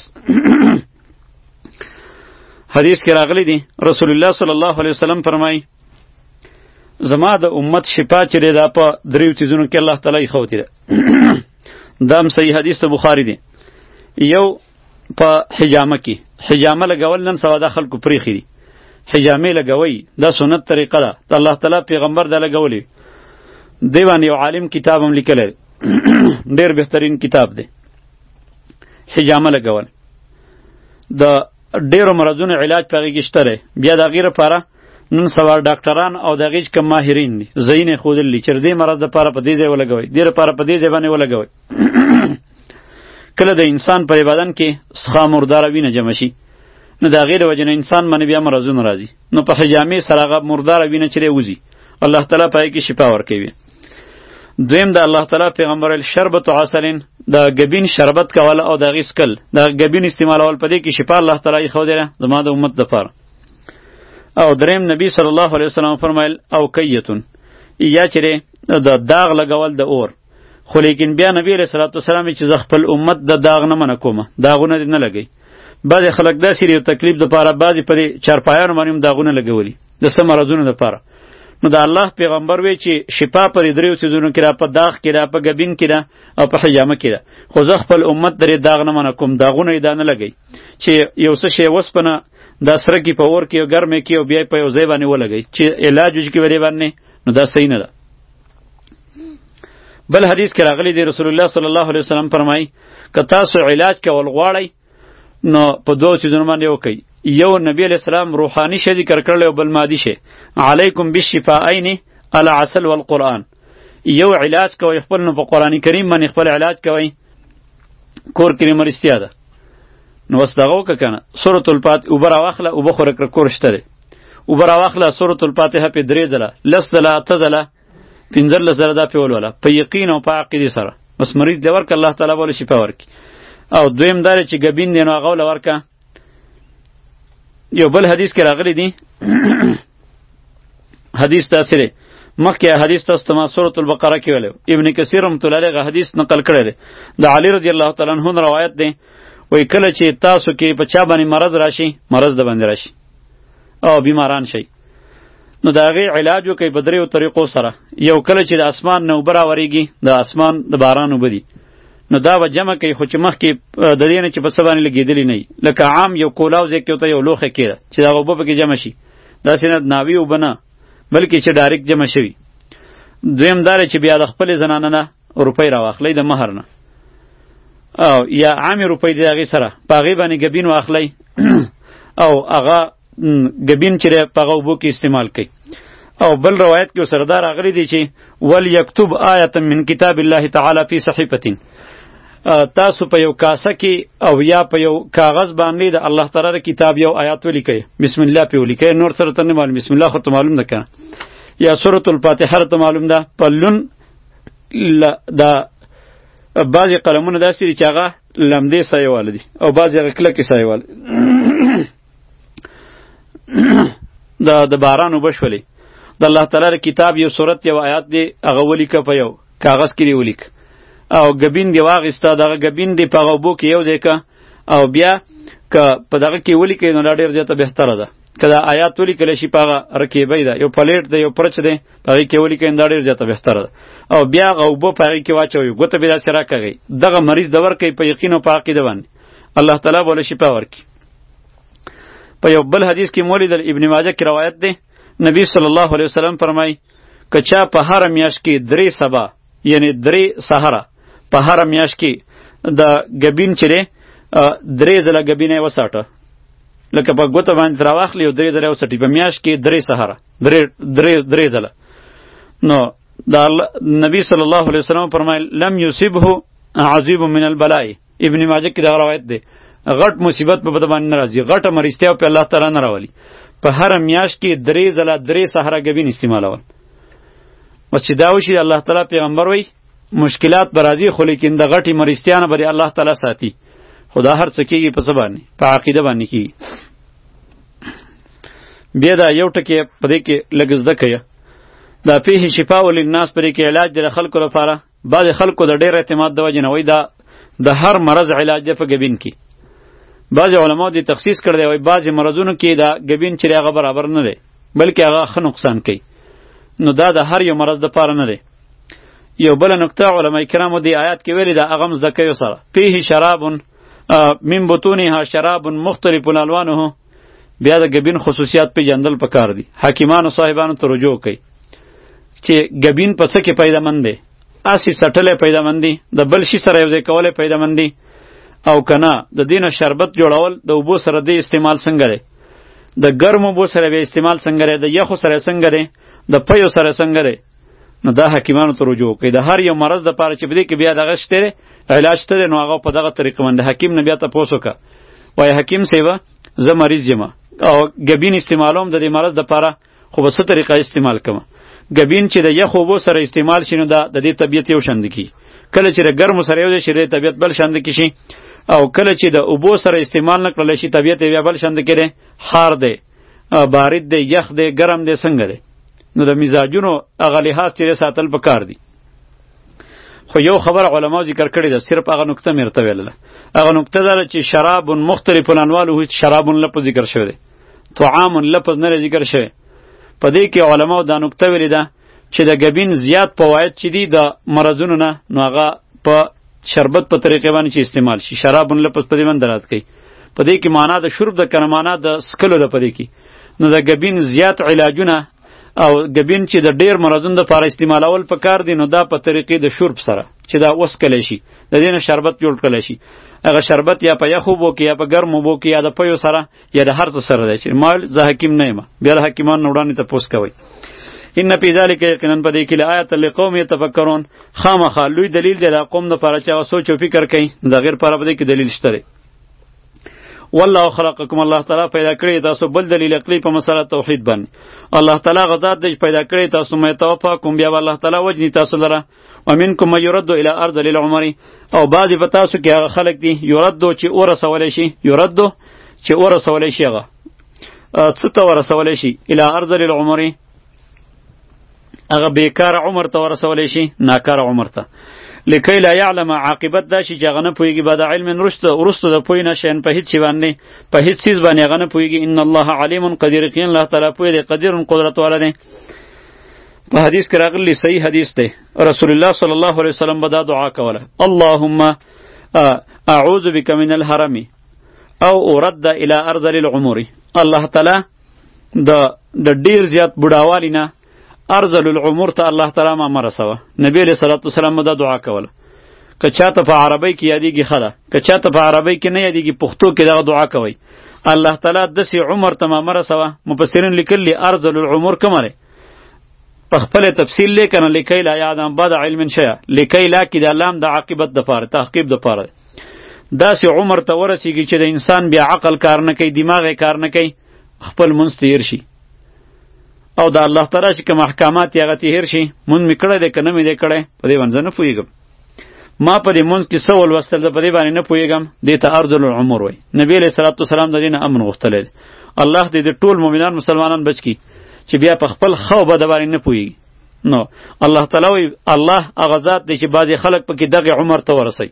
حدیث کې راغلی دی رسول الله صلی الله علیه وسلم فرمایي زما د امت شفا چې دی دا په دریو څیزونو کې الله تعالی ایښودې ده. دا هم صحیح حدیث د بخاري دی. یو په حجامه کې، حجامه لګول نن سبا د خلکو پریښي دي. حجامې لګوئ دا سنت طریقه ده، د الله تعالی پیغمبر دا لګولی. دی باندې یو عالم کتاب هم لیکلی ډېر بهترین کتاب دی. حجامه لګول د ډېرو مرضونو علاج په هغې کې شته دی. بیا د هغې لپاره نن سبا ډاکټران او د هغې چې کوم ماهرین دي ځایونه یې ښودلي دي چې د دې مرض دپاره په دې ځای ولګوئ، دې لپاره په دې ځای باندې ولګوئ. کله د انسان په بدن کې څخه مرداره وینه جمع شي نو د هغې د وجې نه انسان باندې بیا مرضونه راځي، نو په حجامې سره هغه مرداره وینه چې دی وځي، الله تعالی په هغې کې شفا ورکوي. دویم د الله تعالی پیغمبر شربت عسلین د ګبین شربت کول او د هغې څکل، د ګبین استعمالول په دې کې شفا الله تعالی ایښودې ده زما د امت دپاره. او دریم نبی صلی الله علیه وسلم فرمایل او کیتون یا چې د داغ لګول د اور، خو لیکن بیا نبی علیه صلوات والسلام چې زه خپل امت د داغ نه منع کومه، داغونه دې نه لګئ. بعضې خلک داسې دي یو تکلیف دپاره بعضې په دې چارپایانو باندې هم داغونه لګولي د څه مرضونو دپاره. نو د الله پیغمبر وی چې شفا پر دریو څیزونو کې را، په داغ کې را، په ګبین کې را او په حجامه کې را. خو زه خپل امت درې داغ نه منع کوم، داغونه یې دا نه لګئ چې یو څه شی وسپنه دا سره کې په اور کې او ګرمې کې او بیا په یو ځای باندې ولګئ چې علاج وشي کې ودې باندې، نو دا صحیح نه ده. بل حدیث کې راغلی دی رسول الله صلی الله علیه وسلم فرمایي که تاسو علاج کول غواړئ نو په دوه څیزونو باندې وکئ. یو نبی علیہ السلام روحانی شی ذکر کړل او بل مادي شی. علیکم بالشفاءین العسل والقرآن. یو علاج کوئ خپل نو په قرآن کریم باندې خپل علاج کوئ، کور کې مرستیا ده. نو وس دغه وکړه که نه سورة الفاتحه اوبه راواخله، اوبه خو رکړه کور شته دی، اوبه راواخله سورة الفاتحه پې درې ځله، لس ځله، اته ځله، پنځلس ځله دا پې ولوله په یقین او په عقیدې سره، بس مریض دی ورکړه الله تعالی به شفا ورکړي. او دویم دا دی چې ګبین دی نو هغه وله ورکړه. یو بل حدیث کې راغلی دی حدیث داسې دی، مخکې حدیث تاسو ته ما سورة البقره کې ویلی، ابن کثیر رحمة الله علیه حدیث نقل کړی دی. د علی رضی الله تعالی عنه روایت دی، وی کله چې تاسو کې په چا باندې مرض راشي، مرض د باندې راشي او بیماران شي، نو د هغې علاج وکئ په دریو طریقو سره. یو کله چې د اسمان نه اوبه راورېږي، د اسمان د باران اوبه دي، نو دا به جمع کوي، خو چې مخکې د دې نه چې په څه باندې لګېدلي نه وي، لکه عام یو کولاو ځای کې ورته یو لوښی کېده چې دغه اوبه پکې جمع شي، داسې نه ناوي اوبه نه بلکې چې ډایرکټ جمع شوي. دویم دا دی چې بیا د خپلې زنانه نه روپۍ راواخلئ د مهر نه، او یا عامې روپۍ د هغې سره په هغې باندې ګبین واخلئ او هغه ګبین چې دی په هغه اوبو کې استعمال کوئ. او بل روایت کې ورسره دا راغلی دی چې ولیکتب آیة من کتاب الله تعالی فی صحیفة، تاسو په یو کاسه کې او یا په یو کاغذ باندې د الله تعالی د کتاب یو آیات ولیکئ، بسم الله پې ولیکئ، نور سره ته نه معلوم، بسم الله خو ته معلوم ده که نه، یا سورة الفاتحه ته معلوم ده. په لون دا بعضې قلمونه داسې دي چې هغه لمدې سایه واله دي او بعضې هغه کلکې سایه واله د باران اوبه شولې، د الله تعالی د کتاب یو صورت یو آیات دی هغه ولیکه، په یو کاغذ کې دی ولیکه، او ګبین دی واغېسته، دغه ګبین دی په هغه اوبو کې یو ځای که، او بیا که په دغه کې ولیکئ نو دا ډېر زیاته بهتره ده. که دا آیات ولیکلی شي په هغه رکیبۍ ده، یو پلیټ ده، یو پرچ دی، په هغې کې ولیکئ نو دا ډېر زیاته بهتره ده. او بیا هغه اوبه په هغې کې واچوئ، ګوته به یې داسې راکاږئ، دغه مریض ته ورکئ په یقین او په عقیده باندې، الله تعالی به له شفا ورکړي. په یو بل حدیث کې مو ولیدل، ابن ماجه کې روایت دی، نبی صلی الله علیه وسلم فرمایي که چا په هره میاشت کې درې سبا یعنی درې سهره په هره میاشت کې د ګبین چې دی درې ځله ګبینه یې وساټه، لکه په ګوته باندې راواخلي او درې ځله یې وسټي، په میاشت کې درې سهره درې درې درې ځله، نو د نبی صلی الله علیه وسلم فرمایل لم یصبه عذیب من البلاء. ابن ماجه کې دا روایت دی، غټ مصیبت په بده باندې نه راځي، غټه مرستیا په الله تعالی نه راولي. په هر میاشت کې درې ځله درې سحره ګبین استعمالول. بس چې دا وشي الله تعالی پیغمبر وای مشکلات به راځي، خو لیکن د غټې مرستیا نه به الله تعالی ساتي. خدا هر څه کېږي په څه باندې؟ په عقیده باندې کېږي. بیا دا یو ټکی په دې کې لږ زده کړه، دا فیه شفاء للناس، په دې کې علاج دی د خلکو لپاره. بعضې خلکو د ډېر اعتماد د وجې نه وایي دا د هر مرض علاج دی په ګبین کې. بعضې علماو دې تخصیص کړی دی، وایي بعضې مرضونو کې دا ګبین چې هغه برابر نه دی، بلکې هغه ښه نقصان کوي. نو دا د هر یو مرض دپاره نه دی. یو بله نکته علما کرامو دې آیات کې ویلي ده، هغه هم زده کوي سره. فیه شراب من بطونها شراب مختلف الوانه، بیا د ګبین خصوصیات پیژندل پکار دي. حکیمانو صاحبانو ته رجوع کوي چې ګبین په څه کې پیدامند دی. اسی سټلې پیدامند دي، د بل شي سره یو ځای کولی پیدامند دي، او کنه د دینه شربت جوړول د اوبو سره د استعمال څنګه دی، د ګرمو اوبو سره به استعمال څنګه دی، د یخو سره څنګه دی، د پیو سره څنګه دی. نو دا حکیمانو ته رجوع کوي. د هر یو مرض د پاره چې بده کې بیا دغه شته علاج ته، نو هغه په دغه طریقه باندې حکیم نه بیا تاسو وکړه. وای حکیم سیوا زه مریض یم او ګبین استعمالوم د دې مرض د پاره، خو په څه طریقه استعمال کوم؟ ګبین چې د یخ اوبو سره استعمال شینو دا د دې طبیعت یو شند کی، کله چې د ګرمو سره یو شي د طبیعت بل شند کی شي، او کله چې د اوبو سره استعمال نکړل شي طبیعت یې بل شند کړي، خار دی، بارد دی، یخ دی، ګرم دی، څنګه دی. نو د مزاجونو هغه لحاظ چې ساتل پکار دی. خو یو خبر علما ذکر کړی ده، صرف هغه نکته مې ورته ویله. هغه نکته دا چې شراب مختلف الانواع شراب لفظ ذکر شوی دی، طعام لفظ نه ذکر شوی. په دې کې علماو دا نکته ویلې ده چې د ګبین زیات فواید چې دي د مرضونو نه، نو هغه په شربت په طریقې باندې چې استعمال شي. شراب لفظ په دې باندې دلالت کوي. په دې کې معنا د شرب د کنه معنا د سکلو ده په دې کې. نو د ګبین زیات علاجونه او ګبین چې د ډیر مرضونو لپاره استعمالول پکار دي، نو دا په طریقې د شرب سره چې دا وسکلی شي، د دې نه شربت جوړ کړلی شي. هغه شربت یا په یخ اوبو کې یا په ګرم اوبو کې یا د پیو سره یا د هر څه سره دی. چې ما زه حکیم نه یم، بیا د حکیمانو نه وړاندې تپوس کوئ. ان فی ذلک یقینا په دې کې لآیة لقوم یتفکرون، خامخا لوی دلیل دی د قوم دپاره چې هغه سوچ او فکر کوي. د غیر لپاره په دې کې دلیل شته دی. والله خلقکم، الله تعالی پیدا کړی تاسو. بل دلیل عقلی په مسله توحید باندې، الله تعالی غزاد دی پیدا کړی تاسو. مې توفاکم، بیا الله تعالی وجنی تاسو لره. ومنکم من یرد الی ارض للعمر، او بعضی په تاسو کې هغه خلک دي یرد چې ورسولی شي، یرد چې ورسولی شي، هغه څه ته ورسولی شي؟ الی ارض للعمر، هغه بیکار عمر ته ورسولی شي، ناکار عمر ته. لکی لا یعلم، عاقبت دا شي چې هغه نه پوهېږي بعد علم وروسته د پوهې نه شیان په هېڅ شي باندې، په هېڅ څیز باندې هغه نه پوهېږي. ان الله علیم قدیر، یقینا الله تعالی پوه دی، قدیر قدرت والا دی. په حدیث کې راغلی، صحیح حدیث دی، رسول الله صلی الله علیه وسلم به دا دعا کوله: اللهم اعوذ بک من الحرم او ارد الی ارذل العمر. الله تعالی د د ډیر زیات بډاوالی نه ارذل العمر ته الله تعالی ما مرسوه. نبی علیہ الصلوۃ والسلام دا دعا کوله. که چاته په عربی کې یادېږي خلا، که چاته په عربی کې نه یادېږي پښتو کې دا دعا کوي. الله تعالی دسی عمر ته ما مرسوه. مفسرین لیکلی ارذل العمر کومه په خپل تفصیل لیکنه، لکی لا یعلم بعد علم شیئا، لکی لا کې د لام د عاقبت د پاره، تحقیق د پاره. داسې عمر ته ورسیږي چې د انسان بیا عقل کار نه کوي، دماغ یې کار نه کوي، خپل منځ ته هیر شي. او د الله تعالی چې کوم احکامات یې هغه ته هیر شي. مونځ مې کړی دی که نه مې دی کړی، په دې باندې زه نه پوهېږم. ما په دې مونځ کې څه ولوستل، زه په دې باندې نه پوهېږم. دې ته ارذل العمر وایي. نبي علیه الصلاة والسلام د دې نه امن غوښتلی دی. الله دې د ټول مؤمنان مسلمانان بچ کړي چې بیا په خپل ښه او بده باندې نه پوهېږي. نو الله تعالی وایي الله هغه ذات دی چې بعضې خلک پکې دغې عمر ته ورسوي.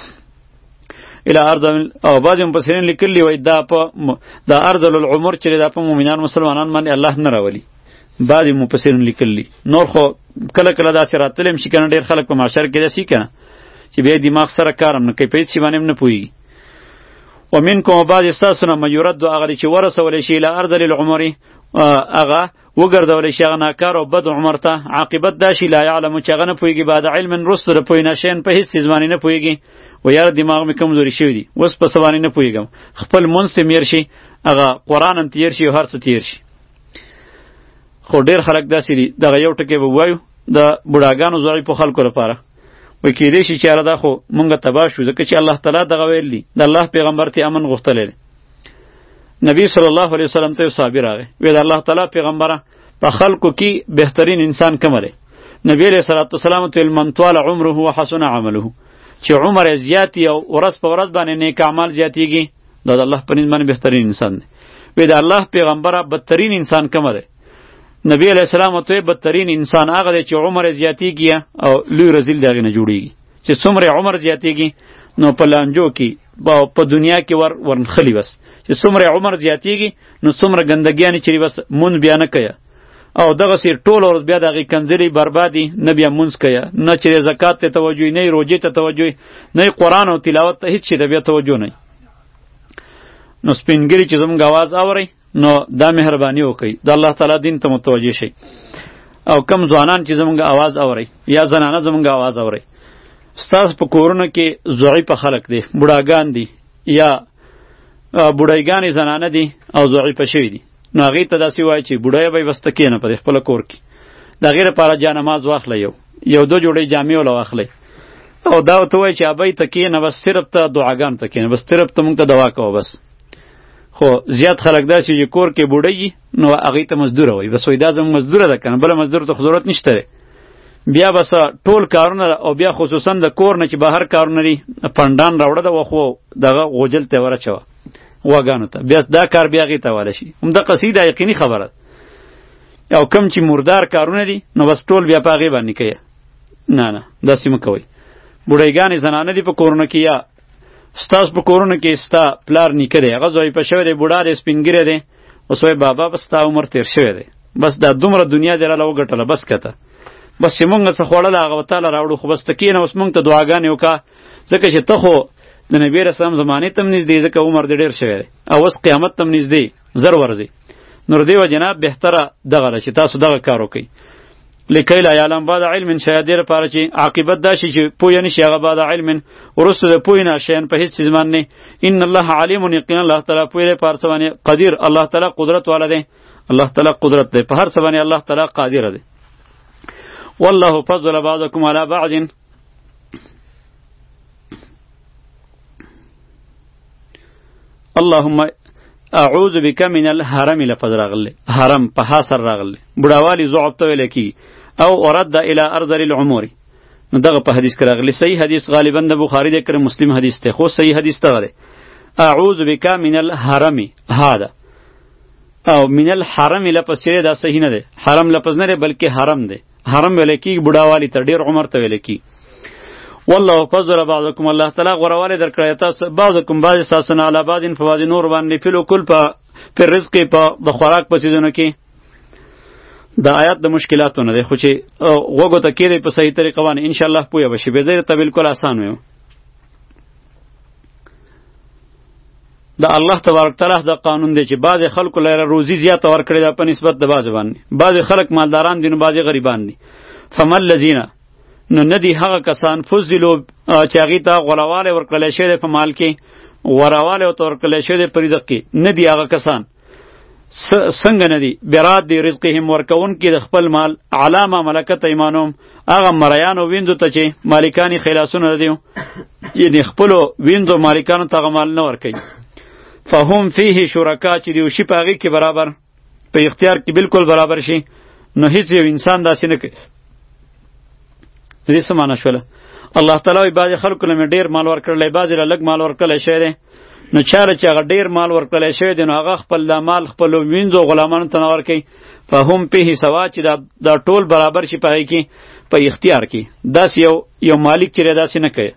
الی ارذل، او بعضې مفسرین لیکلي وایي دا په دا ارذل العمر چې دا په مؤمنان مسلمانان باندې الله نه راولي. بعضې مفسرین لیکلي، نور خو کله کله داسې راتلی هم شي که نه. ډېر خلک په معاشر کې داسې که نه چې بیا دماغ سره کار هم نه کوي، په هېڅ شي باندې هم نه پوهېږي. ومنکم، بعضې ستاسو نه من یرد، هغه دی چې ورسولی شي الی ارذل العمر، هغه وګرځولی شي هغه ناکار او بد عمر ته. عاقبت دا شي لا یعلم چې هغه نه پوهېږي بعد علم وروسته د پوهې نه شیان، په هېڅ څیز باندې نه پوهېږي. و یاره دماغ مې کمزوري شوي دي، اوس په څه باندې نه پوهېږم. خپل منځ ته میر شي، هغه قرآن هم تیر شي او هر څه تیر شي. خو ډېر خلک داسې دي. دغه یو ټکی به ووایو د بوډاګانو ضعیفو خلکو لپاره. وای کېدای شي چې یاره دا خو مونږ تباه شو، ځکه چې الله تعالی دغه ویل دي د الله پیغمبر ته امن غوښتلی دی. نبی صلی الله علیه وسلم ته یو صحابي راغی، وی د الله تعالی پیغمبره په خلکو کې بهترین انسان کوم دی؟ نبی علیه الصلاة والسلام ته ویل من طال عمره وحسن عمله، چې عمر یې زیات او ورځ په ورځ باندې نیک اعمال زیاتیږي دا د الله په نسبت باندې بهترین انسان دی. وی د الله پیغمبره بدترین انسان کوم دی؟ نبی علیه السلام ته بدترین انسان هغه دی چې عمر یې زیاتیږي او لوی رذیل د هغې نه جوړیږي. چې څومره عمر زیاتیږي نو په لانجو کې په دنیا کې ور ورنخلي، بس چې څومره عمر زیاتیږي نو څومره ګندګیانې چې بس مونږ بیا نه کوي او دغسې ټول ورځ بیا د هغې کنځلې بربادي، نه بیا مونځ کوي، نه چې زکات ته توجه نه روجې ته توجه نه قرآن او تلاوت ته هیڅ شي ته بیا توجه نه. نو سپین ږیري چې زموږ اواز اورئ نو دا مهرباني وکئ د الله تعالی دین ته متوجه شئ. او کم ځوانان چې زموږ اواز اورئ یا زنانه زموږ اواز اورئ، ستاسو په کورونو کې ضعیفه خلک دي، بوډاګان دي یا بوډایګانې زنانه دي او ضعیفه شوي دي، نو هغې ته داسې وایي چې بوډۍ به یې بس ته کښېنه په دې خپله کور کې، د هغې لپاره جانماز واخله، یو یو دو جوړې جامې وله واخلئ او دا ورته وایي چې ابۍ ته کښېنه، بس صرف ته دعاګانو ته کښېنه، بس صرف ته مونږ ته دوا کوه. بس خو زیات خلک داسې چې کور کې بوډۍ وي نو هغې ته مزدوره وایي، بس وایي دا زموږ مزدوره ده که نه، بله مزدور ته خو ضرورت نشته دی. بیا بس ټول کارونه او بیا خصوصا د کور نه چې بهر کارونه دي پنډان راوړه د وخو دغه غوجل ته ورچوه غواګانو ته، بیا دا کار بیا هغې ته حواله شي. همدغه سیده یقیني خبره ده. او کم چې مردار کارونه دي نو بس ټول بیا په هغې باندې کوي. نه نه داسې مه کوئ. بوډۍ زنانه دي په کورونو کې یا ستاسو په کورونو کې ستا پلار نیکه دی هغه ضعیفه شوی دی، بوډا دی، سپین ږیری دی، اوس وایي بابا بس ستا عمر تېر شوی دی، بس دا دومره دنیا دې راله وګټله بس کته بس چې مونږ څه خوړله هغه به تاله راوړو، خو بس ته کښېنه اوس مونږ ته دعاګانې وکړه، ځکه چې ته خو د نبي علیه السلام زمانې ته هم نږدې، ځکه عمر دې ډېر شوی دی او اوس قیامت ته هم نږدې زر ورځې. نو د دې وجې نه بهتره دغه ده چې تاسو دغه کار وکئ. لکی لا یعلم بعد علم شاید دې لپاره چې عاقبت دا شي چې پوه نه شي هغه بعد علم وروسته د پوهې نه شیان په هېڅ څیز باندې. ان الله علیم، یقینا الله تعالی پوه دی په هر څه باندې، قدیر الله تعالی قدرت والا دی، الله تعالی قدرت دی په هر څه باندې، الله تعالی قادر دی. والله فضل بعضکم علی بعض، اللهم اعوذ بک من الحرم لفظ راغلی، حرم په حاصر راغلی، بډاوالی ضعف ته ویل کی او ورد الى ارذل العمر، نو دغه په حدیث کې راغلی. صحیح حدیث غالبا د بخاری د کړه مسلم حدیث ته، خو صحیح حدیث ته غلی اعوذ بک من الحرم هذا او من الحرم لفظ چې دا صحیح نه دی، حرم لفظ نه دی بلکې حرم دی، حرم ویل کی بډاوالی ته ډیر عمر ته ویل کی. والله فضل بعضکم، الله تعالی غوروالی درکړی تاسو بعضکم بعض ساسونه علی بعض په بعض نور باندې فلو کل په پر رزق په د خوراک په سيزونو کې. دا آیات د مشکلاتو نه دی، خو چې وګو ته کېږي په صحیح طریقه باندې ان شاء الله پوهه بشي، به ځای ته بالکل آسان وي. دا الله تبارک تعالی دا قانون دی چې بعض خلکو لپاره روزي زیاته ورکړي ده په نسبت د بعض باندې، بعض خلک مالداران دي نو بعض غریبان دي. فمل الذین، نو ندی هغه کسان فضلوا چې هغې ته غوروالی ورکړلی شوی دی په مال کې، غوروالی ورته ورکړلی شوی دی په رزق کې، ندي هغه کسان څنګه ندي براد دی رزقهم ورکوونکي د خپل مال علی ما ملکت ایمانهم، هغه مریانو ویندو ته چې مالکان یې خلاصونه دي یعنې خپلو ویندو مالکانو ته هغه مال نه ورکوي. فهم فیه شرکا، چې د یو شي په هغې کې برابر په اختیار کې بالکل برابر شي، نو هیڅ یو انسان داسې نه کوي. دې څه معنی شوله؟ الله تعالی وایي بعضې خلکو له مې ډېر مال ورکړلی، بعضې له لږ مال ورکړلی شوی دی، نو چاله چې هغه ډېر مال ورکړلی شوی دی نو هغه خپل دا مال خپلو وینځو غلامانو ته نه ورکوي. فهم فیه سوا، چې دا, دا ټول برابر شي په هغې کې په اختیار کې، داسې یو یو مالک چې دی داسې نه کوي.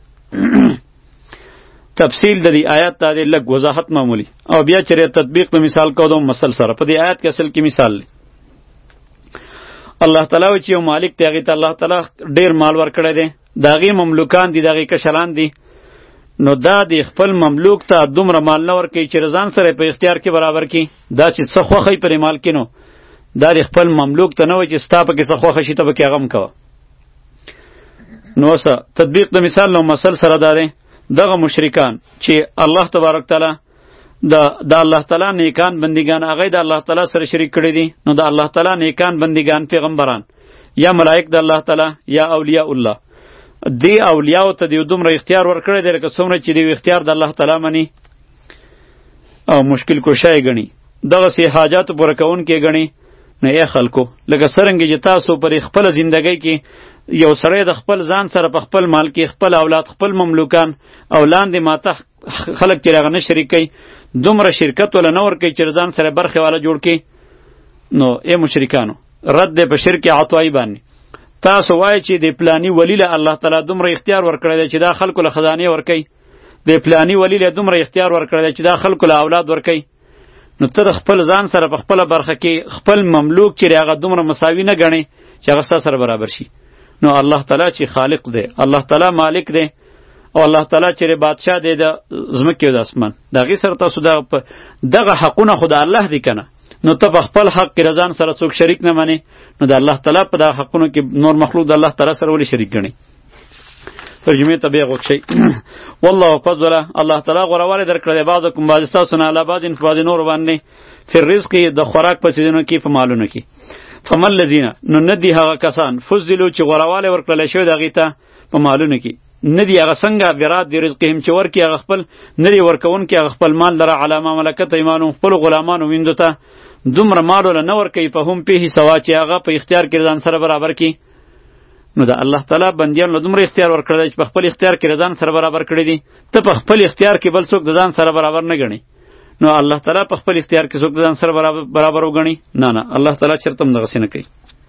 تفصیل د دې آیات ته دی لږ وضاحت معمولی، او بیا چې تطبیق د مثال کو دوم مسل سره په دې آیات کې اصل کې مثال دی. الله تعالی چې یو مالک دی هغې ته الله تعالی ډېر مال ورکړی دی، د هغې مملوکان دي، د هغې کشران دي، نو دا د خپل مملوک ته دومره مال نه ورکوي چې رضان سره په اختیار کې برابر کړي. دا چې څه خوښی پرې مال کې نو دا د خپل مملوک ته نه وایي چې ستا پکې څه خوښه شي ته پکې هغه هم کوه. نو څه تطبیق د مثال نو مسل سره دا دی، دغه مشرکان چې الله تبارک تعالی د د الله تعالی نیکان بندگان هغه د الله تعالی سره شریک کړي دي، نو د الله تعالی نیکان بندگان پیغمبران یا ملائک د الله تعالی یا اولیاء الله دی اولیاء ته دی دومره اختیار ورکړی دی لکه څومره چې دی اختیار د الله تعالی منی او مشکل کوشای غنی دغه سي حاجات پوره کوونکې غنی نه یې خلکو لکه څرنګه چې تاسو پر خپل ژوندۍ کې یو سړی د خپل ځان سره په خپل مال کې خپل اولاد خپل مملوکان او لاندې ماته خلک چې راغنه شریکي دومره شرکت ولا نور کوي چې ځان سره برخه والا جوړ کی نو ای مشرکانو رد په شرک عطوای باندې تاسو وای چې د پلانی ولی له الله تعالی دومره اختیار ورکړی دی چې دا خلکو له خزانه ورکي د پلانی ولی له دومره اختیار ورکړی دی چې دا خلکو له اولاد ورکي نو تر خپل ځان سره په خپل برخه کې خپل مملوک چې هغه دومره مساوي نه غني چې هغه سره برابر شي نو الله تعالی چې خالق دی الله تعالی مالک دی او الله تعالی چې بادشاہ دی د زمکه او د اسمان دغه سره تاسو دغه حقونه خدای الله دی کنه نو ته په خپل حق کې رضان سره څوک شریک نه مانی نو د الله تعالی په دغه حقونو کې نور مخلوق د الله تعالی سره ولی شریک غني ترجمه ته به غوښی والله فضل الله تعالی غوړواله درکړه بعضکم بعض تاسو نه علاوه بعض انفاض نور باندې فر رزق د خوراک په چیزونو کې په مالونو کې فمل الذین نو ندی هغه کسان فضلوا چې غوړواله ورکړل شوی دغه ته په مالونو کې ندی هغه څنګه برات دی رزقهم چې ورکی هغه خپل ندی ورکون کې هغه خپل مال لره علامه ملکت ایمانو خپل غلامانو ویندو ته دومره مال ول نه ورکی په هم په سوا چې هغه په اختیار کې ځان سره برابر کی نو دا الله تعالی بندیان له دومره اختیار ورکړل چې په خپل اختیار کې ځان سره برابر کړی دي ته په خپل اختیار کې بل څوک د ځان سره برابر نه غني نو الله تعالی په خپل اختیار کې څوک د ځان سره برابر برابر وګڼي نه نه الله تعالی چرته هم دغه څه نه کوي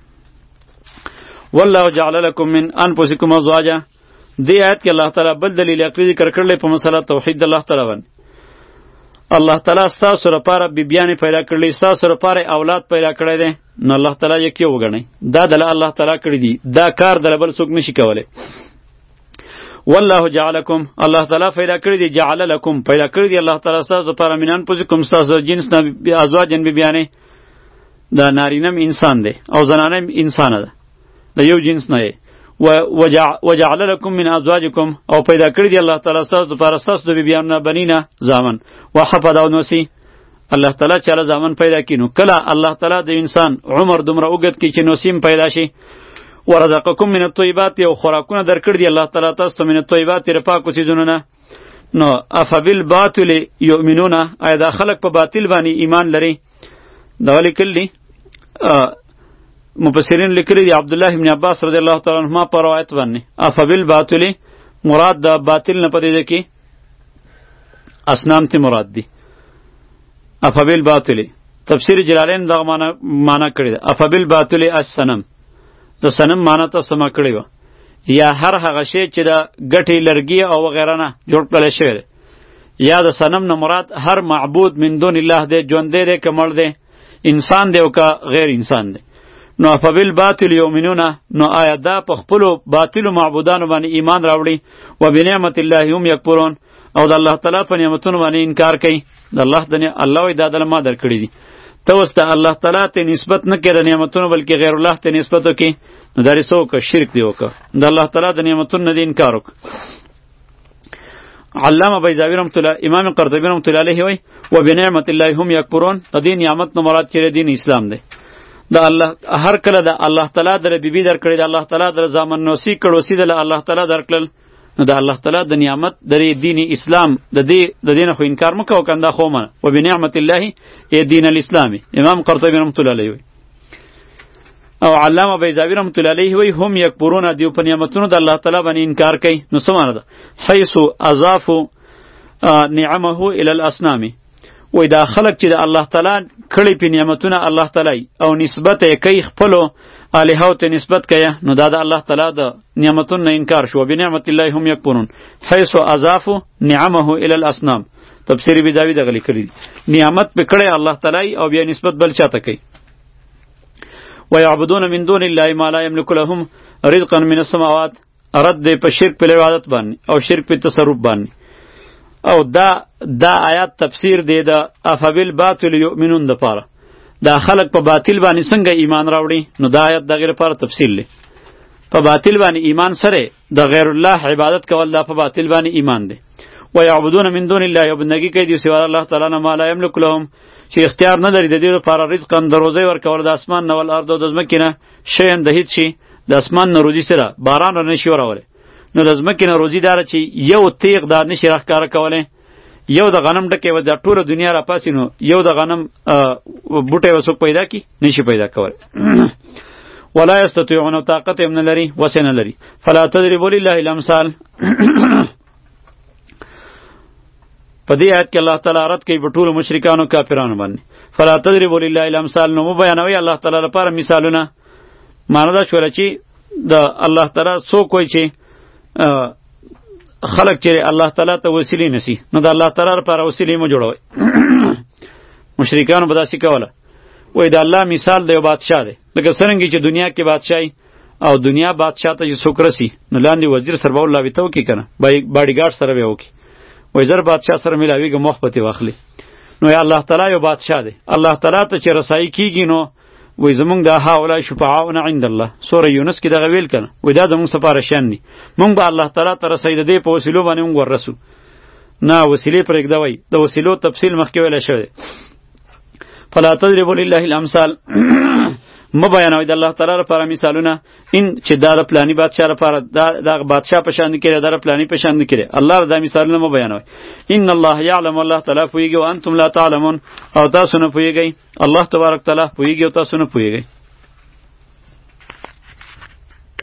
والله جعل لكم من انفسكم ازواجا دی آیت کې الله تعالی بل دلیل عقلی ذکر کړل په مسله توحید الله تعالی باندې الله تعالی ستاسو لپاره بیبیانې پیدا کړلې ستاسو لپاره اولاد پیدا کړی دی نو الله تعالی یې وګڼئ دا د الله تعالی کړی دی دا کار د بل څوک نشي کولی والله جعلکم الله تعالی پیدا کړی دی جعل لکم پیدا کړی دی الله تعالی ستاسو لپاره من انفسکم ستاسو جنس نه ازواجن بیبیانې دا نارینم انسان دی او زنانم انسان ده د یو جنس نه وجعل لكم من ازواجكم او پیدا کړی دی الله تعالی ستاسو لپاره ستاسو د بیبیانو بنینا زامن وحفظ او نوسی الله تعالی چې زامن پیدا کینو کله الله تعالی د انسان عمر دومره وګت کی چې نوسیم پیدا شي ورزقکم من الطیبات او خوراکونه درکړی دی الله تعالی تاسو من الطیبات تر پاکو چیزونه نه نو افبال باطل یؤمنون ایا دا خلق په باطل باندې ایمان لري دا لیکلی مفسرین لیکلی دی عبد الله ابن عباس رضی الله تعالی عنهما پر روایت باندې افبال باطل مراد د باطل نه پدې ده کې اسنام ته مراد دی افبال باطل تفسیر جلالین دا معنا معنا کړی ده افبال باطل السنم د سنم معنا ته سم کړی و یا هر هغه شی چې د ګټي لرګي او وغیرہ نه جوړ کړل شوی یا د سنم نه مراد هر معبود من دون الله دی ژوند دی کمل دی انسان دی او کا غیر انسان دی نو فبال باطل یؤمنون نو آیا دا په خپل باطل معبودانو باندې ایمان راوړي و بنعمت الله هم یکفرون او د الله تعالی په نعمتونو باندې انکار کوي د الله د الله وی دا د ما درکړي دي ته اوس د الله تعالی ته نسبت نه کړه نعمتونو بلکې غیر الله ته نسبت وکي نو دا رسو که شرک دی وکړه د الله تعالی د نعمتونو نه انکار وکړه علامه بیضاوی رحمۃ اللہ امام قرطبی رحمۃ اللہ علیہ وی و بنعمت الله هم یکفرون د دې نعمت نو مراد چې دین اسلام دی د الله هر کله د الله تعالی در بیبي درکړي د الله تعالی در زامن نوسی کړو سي د الله تعالی درکړل نو د الله تعالی د نعمت د دین اسلام د دې د دین خو انکار مکو کنده خو من و بنعمت الله ای دین الاسلامي امام قرطبی رحمۃ اللہ علیہ او علامه بیضاوی رحمۃ اللہ علیہ وی هم یکفرون دیو په نعمتونو د الله تعالی باندې انکار کوي نو سمانه ده حيث اضافوا نعمه الى الاصنام وای دا خلق چې د الله تعالی کړي په نعمتونه الله تعالی او نسبت یې کوي خپل الہو ته نسبت کوي نو دا د الله تعالی د نعمتونو انکار شو بنعمت الله هم یکفرون حيث اضافوا نعمه الى الاصنام تفسیر بیضاوی دغه لیکلی نعمت په کړي الله تعالی او بیا نسبت بل چاته کوي ويعبدون من دون الله ما لا يملك لهم رزقا من السماوات رد په شرک په عبادت باندې او شرک په تصرف باندې او دا دا آیات تفسیر دی د افبال باطل یؤمنون د پاره دا خلق په باطل باندې څنګه ایمان راوړي نو دا آیات دغه لپاره تفصیل دی په باطل باندې ایمان سره د غیر الله عبادت کول دا په باطل باندې ایمان دی ويعبدون من دون الله وبندگی کوي دی سوا الله تعالی نه ما لا یملک لهم چې اختیار نه لري د دې لپاره رزقا دروزه ورکول د اسمان نو ول ارض او د ځمکې نه شین د هیڅ شي د اسمان نه روزي سره باران نه شي وراوله نو د ځمکې نه روزي داره چې یو تیغ دا نشي راښکاره کولی، یو د غنم ډکې و دا ټوله دنیا را پاسي، نو یو د غنم بوټی به څوک پیدا کی؟ نشي پیدا کولی. ولا یستطیعون، طاقت یې نه لري، وسع نه لري. فلا تضربوا لله الامثال. په دې آیت کې الله تعالی رد کوي په ټولو مشرکانو کافرانو باندې. فلا تضربوا لله الامثال، نو مو بیانوي الله تعالی لپاره مثالونه. معنی دا شوله چې د الله تعالی څوک وایي چې خلق چې الله تعالی ته وسیلې نسی، نو د الله تعالی لپاره وسیلې مو جوړوي. مشرکانو به داسې کوله، وایي د الله مثال د یو بادشاه دی، لکه څرنګه چې دنیا کې بادشاهي او دنیا بادشاه ته چې څوک رسي نو لاندې وزیر سره به ورلاویته وکړي که نه، باډي ګارډ سره به یې وکړي، وایي زر بادشاه سره میلاویږم وخت به ترې واخلي. نو یا الله تعالی یو بادشاه دی، الله تعالی ته چې رسایي کېږي نو وای زمونږ د هؤلاء شفعاؤنا عند الله، سوره یونس کې دغه ویل کنه، وای دا زمونږ سپاره شان دي، مونږ به الله تعالی ته رسید دی په وسیلو باندې مونږ ورسو. نه وسیلې پرېږدوئ، د وسیلو تفصیل مخکې ویلی شوی. فلا تضربوا لله الامثال، مه بیانوئ د الله تعالی لپاره مثالونه، ان چې دا د پلاني بادشاه لپاره دا بادشاه په شان کړي، دا د پلاني په شان کړي، الله دا مثالونه مه بیانوئ. ان الله یعلم، الله تعالی پوهیږي، وانتم لا تعلمون، او تاسو نه پوهیږئ. الله تبارک تعالی پوهیږي او تاسو نه پوهیږئ.